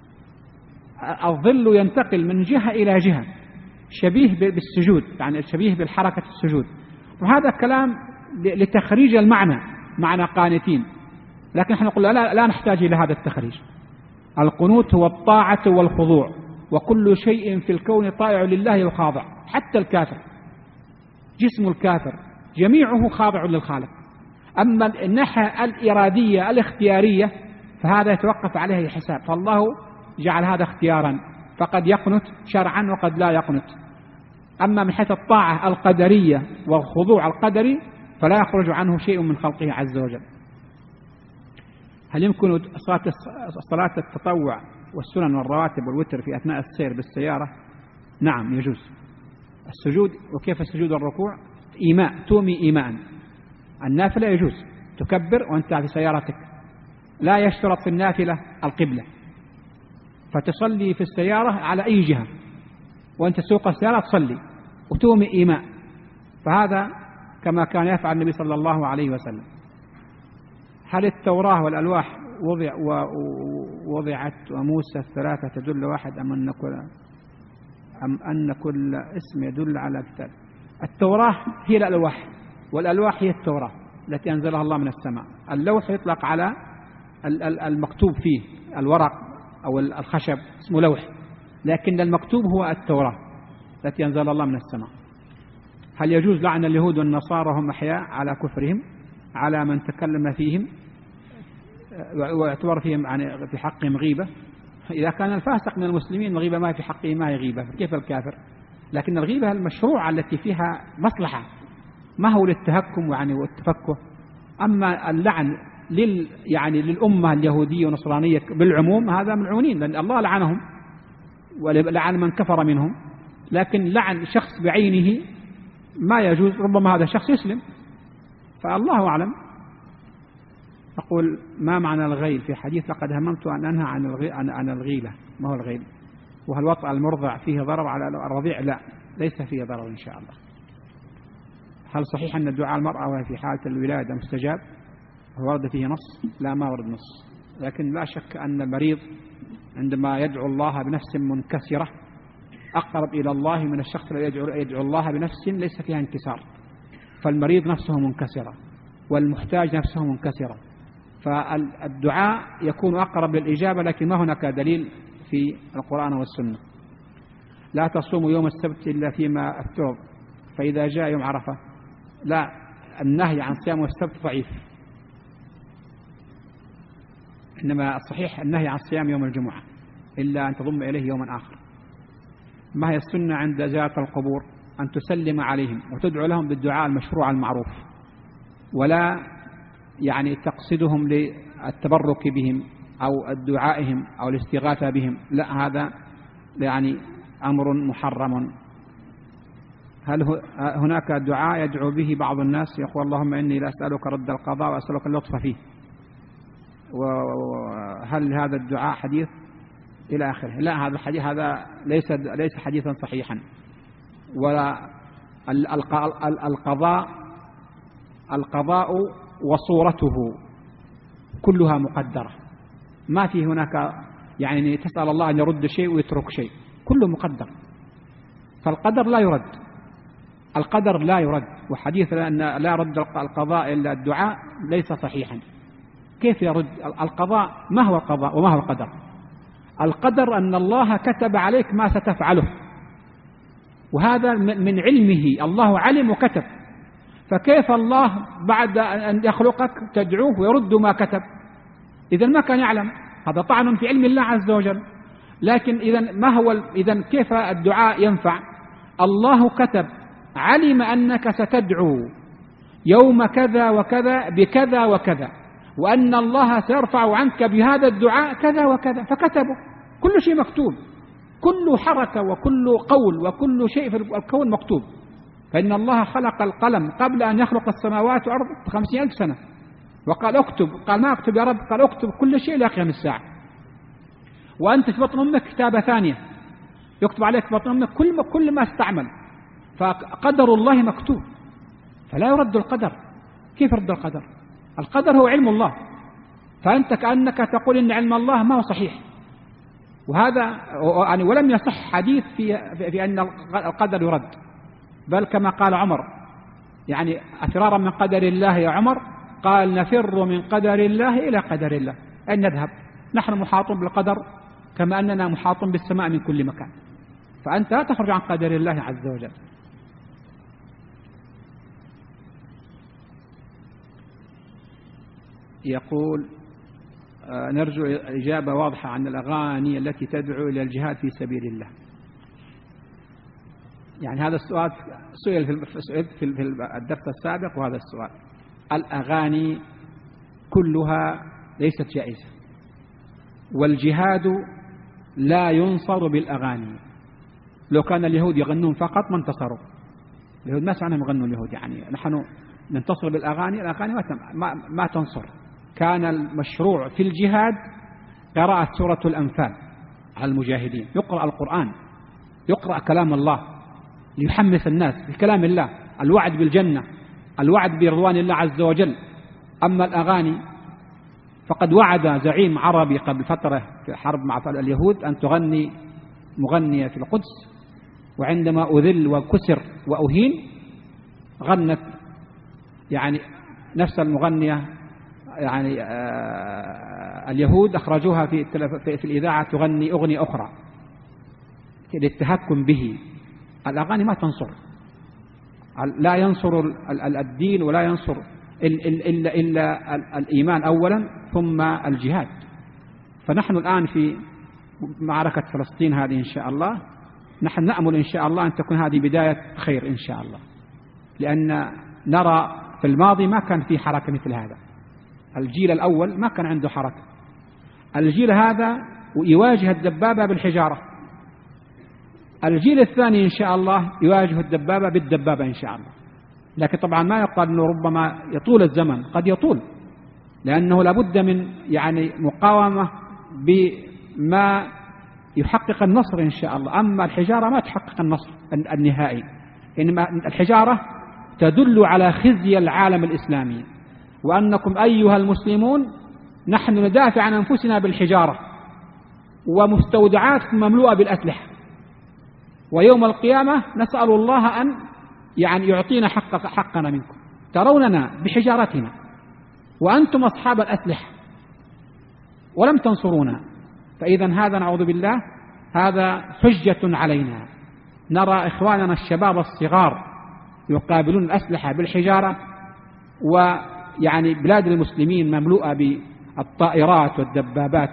الظل ينتقل من جهة إلى جهة شبيه بالسجود، شبيه بالحركة السجود، وهذا كلام لتخريج المعنى معنى قانتين، لكن نحن نقول لا نحتاج إلى هذا التخريج. القنوت هو الطاعة والخضوع، وكل شيء في الكون طائع لله وخاضع، حتى الكافر جسم الكافر جميعه خاضع للخالق. أما الناحية الإرادية الاختيارية فهذا يتوقف عليه الحساب، فالله جعل هذا اختيارا فقد يقنت شرعا وقد لا يقنت. أما من حيث الطاعة القدرية والخضوع القدري فلا يخرج عنه شيء من خلقه عز وجل. هل يمكن صلاة التطوع والسنن والرواتب والوتر في أثناء السير بالسيارة؟ نعم يجوز. السجود وكيف السجود والركوع؟ تومي إيماء. النافلة يجوز تكبر وأنت في سيارتك، لا يشترط في النافلة القبلة، فتصلي في السيارة على أي جهة وأنت تسوق السيارة تصلي وتومي إيماء، فهذا كما كان يفعل النبي صلى الله عليه وسلم. هل التوراة والألواح وضعت وموسى الثلاثة تدل واحد أم أن كل اسم يدل على كتاب؟ التوراة هي الألواح، والألواح هي التوراة التي أنزلها الله من السماء. اللوح يطلق على المكتوب فيه، الورق أو الخشب اسمه لوح، لكن المكتوب هو التوراة التي أنزل الله من السماء. هل يجوز لعن اليهود والنصارى وهم أحياء على كفرهم على من تكلم فيهم؟ ويعتبر فيهم يعني في حقهم غيبة. إذا كان الفاسق من المسلمين الغيبة ما في حقه ما هي غيبة، كيف الكافر؟ لكن الغيبة المشروعة التي فيها مصلحة، ما هو للتهكم يعني والتفكه. أما اللعن يعني للأمة اليهودية والنصرانية بالعموم هذا ملعونين، لأن الله لعنهم ولعن من كفر منهم. لكن لعن شخص بعينه ما يجوز، ربما هذا الشخص يسلم، فالله أعلم. أقول ما معنى الغيل في حديث لقد هممت أن أنهى عن الغيلة؟ ما هو الغيل؟ وهل وطأ المرضع فيه ضرر على الرضيع؟ لا، ليس فيه ضرر إن شاء الله. هل صحيح أن الدعاء المرأة وهي في حالة الولادة مستجاب؟ ورد فيه نص؟ لا، ما ورد نص، لكن لا شك أن المريض عندما يدعو الله بنفس منكسرة أقرب إلى الله من الشخص الذي يدعو الله بنفس ليس فيها انكسار. فالمريض نفسه منكسرة والمحتاج نفسه منكسرة، فالدعاء يكون أقرب للإجابة، لكن ما هناك دليل في القرآن والسنة. لا تصوموا يوم السبت إلا فيما افترض فإذا جاء يوم عرفة. لا، النهي عن صيام السبت ضعيف، إنما الصحيح النهي عن صيام يوم الجمعة إلا أن تضم إليه يوما آخر. ما هي السنة عند زيارة القبور؟ أن تسلم عليهم وتدعو لهم بالدعاء المشروع المعروف، ولا يعني تقصدهم للتبرك بهم أو دعائهم أو الاستغاثة بهم، لا، هذا يعني أمر محرم. هل هناك دعاء يدعو به بعض الناس يقول اللهم إني لا أسألك رد القضاء وأسألك اللطف فيه؟ وهل هذا الدعاء حديث إلى آخره؟ لا، هذا الحديث هذا ليس حديثا صحيحا. ولا القضاء وصورته كلها مقدرة، ما في هناك يعني تسأل الله أن يرد شيء ويترك شيء، كله مقدر. فالقدر لا يرد، القدر لا يرد، وحديث أن لا يرد القضاء إلا الدعاء ليس صحيحا. كيف يرد القضاء؟ ما هو القضاء وما هو القدر؟ القدر أن الله كتب عليك ما ستفعله، وهذا من علمه، الله علم وكتب. فكيف الله بعد أن يخلقك تدعوه ويرد ما كتب؟ إذن ما كان يعلم، هذا طعن في علم الله عز وجل. لكن إذن كيف الدعاء ينفع؟ الله كتب، علم أنك ستدعو يوم كذا وكذا بكذا وكذا، وأن الله سيرفع عنك بهذا الدعاء كذا وكذا، فكتبه. كل شيء مكتوب، كل حركة وكل قول وكل شيء في الكون مكتوب. فإن الله خلق القلم قبل أن يخلق السماوات والأرض ب50,000 سنة، وقال اكتب، قال ما اكتب يا رب، قال اكتب كل شيء إلى قيام الساعة. وأنت في بطن أمك كتابة ثانية يكتب عليك في بطن أمك كل ما استعمل. فقدر الله مكتوب، فلا يرد القدر. كيف يرد القدر؟ القدر هو علم الله، فأنت كأنك تقول إن علم الله ما هو صحيح. وهذا يعني ولم يصح حديث في أن القدر يرد، بل كما قال عمر يعني أفرارا من قدر الله يا عمر، قال نفر من قدر الله إلى قدر الله، أن نذهب. نحن محاطون بالقدر كما أننا محاطون بالسماء من كل مكان، فأنت لا تخرج عن قدر الله عز وجل. يقول نرجو إجابة واضحة عن الأغاني التي تدعو إلى الجهاد في سبيل الله. يعني هذا السؤال سئل في الدرس السابق، وهذا السؤال. الأغاني كلها ليست جائزة، والجهاد لا ينصر بالأغاني. لو كان اليهود يغنون فقط ما انتصروا، اليهود ما سمعنا يغنوا اليهود، يعني نحن ننتصر بالأغاني، الأغاني ما تنصر. كان المشروع في الجهاد قراءة سورة الأنفال على المجاهدين، يقرأ القرآن، يقرأ كلام الله ليحمس الناس بكلام الله، الوعد بالجنة، الوعد برضوان الله عز وجل. أما الأغاني فقد وعد زعيم عربي قبل فترة في حرب مع اليهود أن تغني مغنية في القدس، وعندما أذل وكسر وأهين غنت يعني نفس المغنية، يعني اليهود أخرجوها في الإذاعة تغني أغنية أخرى للتهكم به. الأغاني ما تنصر، لا ينصر الدين ولا ينصر إلا الإيمان أولا ثم الجهاد. فنحن الآن في معركة فلسطين هذه إن شاء الله، نحن نأمل إن شاء الله أن تكون هذه بداية خير إن شاء الله، لأن نرى في الماضي ما كان في حركة مثل هذا. الجيل الأول ما كان عنده حركة، الجيل هذا يواجه الدبابة بالحجارة، الجيل الثاني إن شاء الله يواجه الدبابة بالدبابة إن شاء الله. لكن طبعا ما يقال أنه ربما يطول الزمن، قد يطول، لأنه لابد من يعني مقاومة بما يحقق النصر إن شاء الله. أما الحجارة ما تحقق النصر النهائي، إنما الحجارة تدل على خزي العالم الإسلامي، وأنكم أيها المسلمون نحن ندافع عن أنفسنا بالحجارة، ومستودعاتكم مملوءة بالأسلحة، ويوم القيامة نسأل الله أن يعني يعطينا حقنا منكم. تروننا بحجارتنا وأنتم أصحاب الأسلحة ولم تنصرونا، فإذا هذا نعوذ بالله هذا حجة علينا. نرى إخواننا الشباب الصغار يقابلون الأسلحة بالحجارة، ويعني بلاد المسلمين مملوءة بالطائرات والدبابات.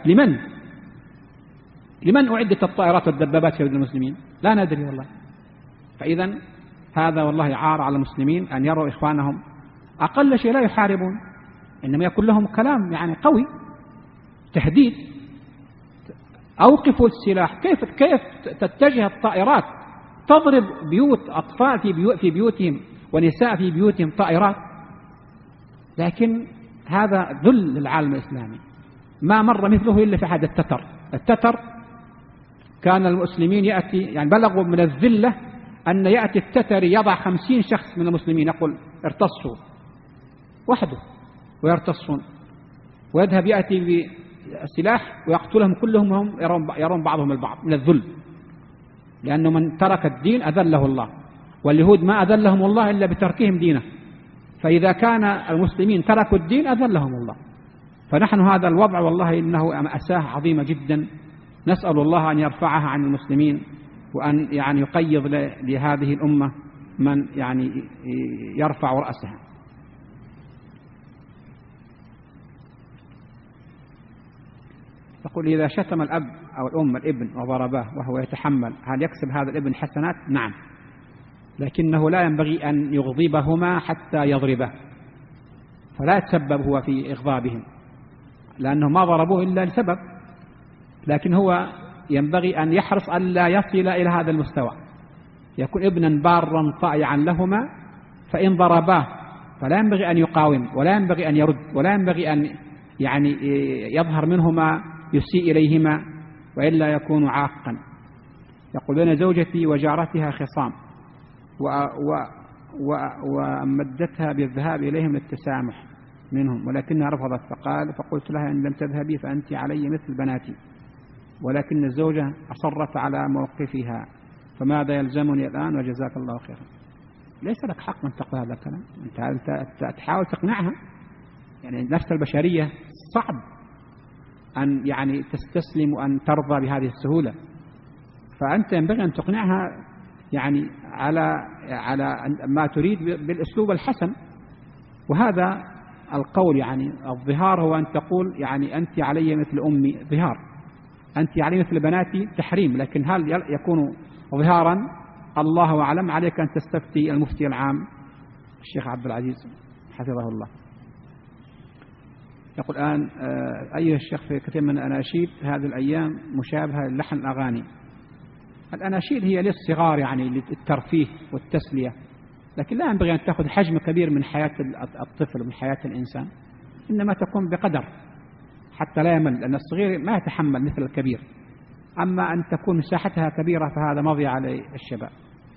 لمن أعدت الطائرات والدبابات في بلاد المسلمين؟ لا ندري والله. فإذا هذا والله عار على المسلمين أن يروا إخوانهم أقل شيء لا يحاربون، إنما يكون لهم كلام يعني قوي، تهديد، أوقفوا السلاح. كيف تتجه الطائرات تضرب بيوت أطفال في بيوتهم ونساء في بيوتهم طائرات؟ لكن هذا ذل للعالم الإسلامي، ما مر مثله إلا في حد التتر كان المسلمين يأتي يعني بلغوا من الذلة أن يأتي التتر يضع 50 شخص من المسلمين، يقول ارتصوا وحده ويرتصون، ويذهب يأتي بسلاح ويقتلهم كلهم، وهم يرون بعضهم البعض من الذل، لأنه من ترك الدين أذله الله، واليهود ما أذلهم الله إلا بتركهم دينه، فإذا كان المسلمين تركوا الدين أذلهم الله. فنحن هذا الوضع والله إنه مأساة عظيمة جدا، نسأل الله أن يرفعها عن المسلمين، وأن يعني يقيض لهذه الأمة من يعني يرفع رأسها. يقول إذا شتم الأب أو الأم الابن وضرباه وهو يتحمل، هل يكسب هذا الابن حسنات؟ نعم، لكنه لا ينبغي أن يغضبهما حتى يضربه، فلا يتسبب هو في إغضابهم، لأنه ما ضربوه إلا لسبب، لكن هو ينبغي أن يحرص أن لا يصل إلى هذا المستوى، يكون ابنا بارا طائعا لهما، فإن ضرباه فلا ينبغي أن يقاوم، ولا ينبغي أن يرد، ولا ينبغي أن يعني يظهر منهما يسيء إليهما، وإلا يكون عاقا. يقول بين زوجتي وجارتها خصام، ومدتها بالذهاب إليهم للتسامح منهم، ولكنها رفضت، فقلت لها إن لم تذهبي فأنت علي مثل بناتي، ولكن الزوجة أصرت على موقفها، فماذا يلزمني الآن؟ وجزاك الله خيرا. ليس لك حق من تقول هذا الكلام، أنت تحاول تقنعها، يعني نفس البشرية صعب أن يعني تستسلم وأن ترضى بهذه السهولة، فأنت ينبغي أن تقنعها يعني على ما تريد بالأسلوب الحسن. وهذا القول يعني الظهار هو أن تقول يعني أنت علي مثل أمي، ظهار، أنت علي مثل بناتي تحريم، لكن هل يكون ظهارا؟ الله أعلم، عليك أن تستفتي المفتي العام الشيخ عبد العزيز حفظه الله. يقول الآن أيها الشيخ، في كثير من الأناشيد هذه الأيام مشابهة للحن الأغاني. الأناشيد هي للصغار يعني للترفيه والتسلية، لكن لا ينبغي أن تأخذ حجم كبير من حياة الطفل ومن حياة الإنسان، إنما تكون بقدر حتى لا يمل، لأن الصغير ما يتحمل مثل الكبير، أما أن تكون مساحتها كبيرة فهذا مضي على الشباب.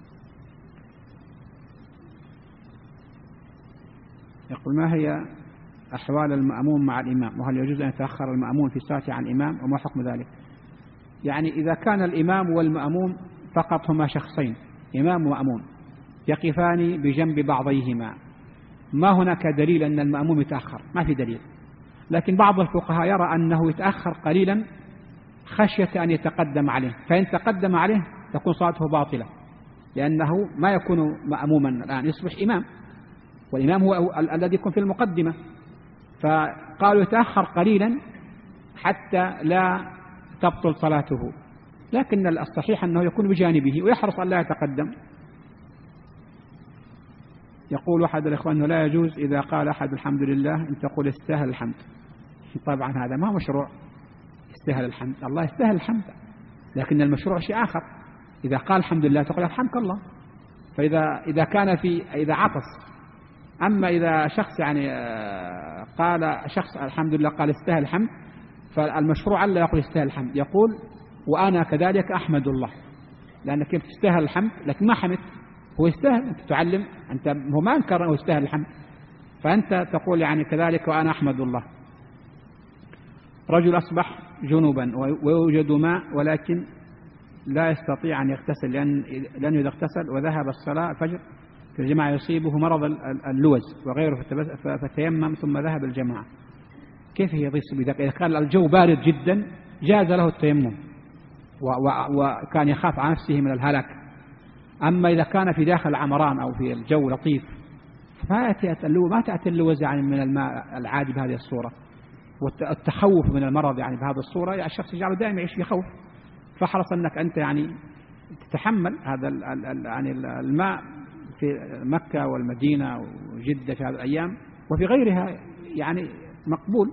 يقول ما هي أحوال المأموم مع الإمام، وهل يجوز أن يتأخر المأموم في صلاته عن الإمام، وما حكم ذلك؟ يعني إذا كان الإمام والمأموم فقط هما شخصين، إمام ومأموم، يقفان بجنب بعضيهما، ما هناك دليل أن المأموم يتأخر، ما في دليل، لكن بعض الفقهاء يرى أنه يتأخر قليلا خشية أن يتقدم عليه، فإن تقدم عليه تكون صلاته باطلة، لأنه ما يكون مأموما الآن، يصبح إمام، والإمام هو الذي يكون في المقدمة، فقالوا يتأخر قليلا حتى لا تبطل صلاته، لكن الصحيح أنه يكون بجانبه ويحرص أن لا يتقدم. يقول أحد الإخوان أنه لا يجوز إذا قال أحد الحمد لله أن تقول استاهل الحمد. طبعا هذا ما مشروع استاهل الحمد، الله يستاهل الحمد، لكن المشروع شيء آخر. إذا قال الحمد لله تقول الحمد الله. فإذا كان إذا عطس. أما إذا شخص يعني قال شخص الحمد لله قال استاهل الحمد، فالمشروع ألا يقول استاهل الحمد، يقول وأنا كذلك أحمد الله، لأنك كيف تستاهل الحمد لكن ما حمد، هو يستاهل، أنت تعلم، أنت هو ما أنكر أنه يستاهل الحمد، فأنت تقول يعني كذلك وأنا أحمد الله. رجل أصبح جنوبا ويوجد ماء ولكن لا يستطيع أن يغتسل لأنه إذا اغتسل وذهب الصلاة الفجر في الجماعة يصيبه مرض اللوز وغيره، فتيمم ثم ذهب الجماعة. كيف يصيب بذلك؟ إذا كان الجو بارد جدا جاز له التيمم وكان يخاف على نفسه من الهلاك. أما إذا كان في داخل عمران أو في الجو لطيف ما تأتي اللوز يعني من الماء العادي بهذه الصورة، والتخوف من المرض يعني بهذه الصورة يعني الشخص يجعله دائما يعيش في خوف. فحرص أنك أنت يعني تتحمل هذا يعني الماء في مكة والمدينة وجدة في هذه الأيام وفي غيرها يعني مقبول.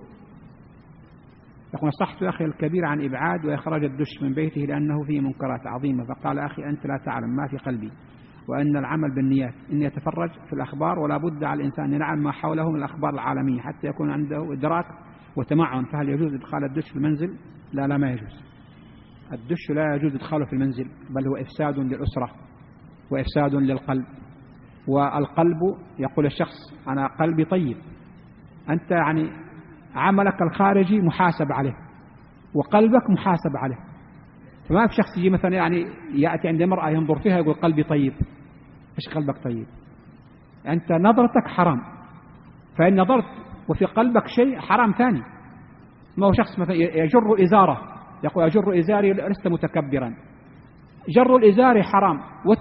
يقول نصحت أخي الكبير عن إبعاد وإخراج الدش من بيته لأنه فيه منكرات عظيمة، فقال أخي أنت لا تعلم ما في قلبي وأن العمل بالنيات، إني أتفرج في الأخبار ولا بد على الإنسان أن ينعم ما حوله من الأخبار العالمية حتى يكون عنده إدراك وتمعن. فهل يجوز إدخال الدش في المنزل؟ لا ما يجوز. الدش لا يجوز إدخاله في المنزل، بل هو إفساد للأسرة وإفساد للقلب. والقلب يقول الشخص أنا قلبي طيب، أنت يعني عملك الخارجي محاسب عليه وقلبك محاسب عليه. فما في شخص يجي مثلا يعني يأتي عند امرأة ينظر فيها يقول قلبي طيب. إيش قلبك طيب؟ أنت نظرتك حرام، فإن نظرت وفي قلبك شيء حرام ثاني. ما هو شخص مثلا يجر إزاره يقول أجر إزاري لست متكبرا، جر الإزار حرام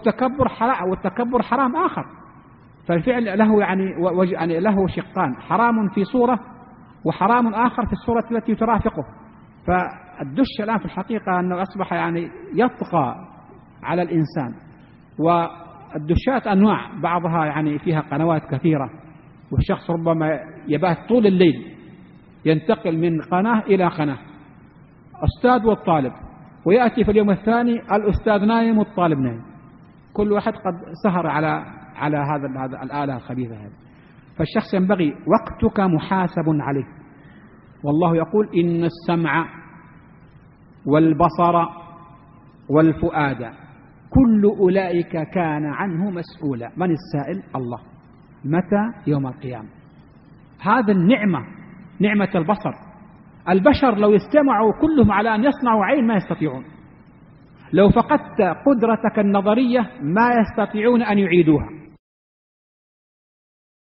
والتكبر حرام آخر. فالفعل له يعني له شقان، حرام في صورة وحرام آخر في الصورة التي ترافقه. فالدش الآن في الحقيقة أنه أصبح يعني يطغى على الإنسان. والدشات أنواع، بعضها يعني فيها قنوات كثيرة، والشخص ربما يبات طول الليل ينتقل من قناة إلى قناة، أستاذ والطالب، ويأتي في اليوم الثاني الأستاذ نايم والطالب نايم، كل واحد قد سهر على هذا الآلة الخبيثة هذه. فالشخص ينبغي وقتك محاسب عليه. والله يقول إن السمع والبصر والفؤاد كل أولئك كان عنه مسؤولا. من السائل؟ الله. متى؟ يوم القيامة. هذا النعمة، نعمة البصر. البشر لو استمعوا كلهم على أن يصنعوا عين ما يستطيعون. لو فقدت قدرتك النظرية ما يستطيعون أن يعيدوها.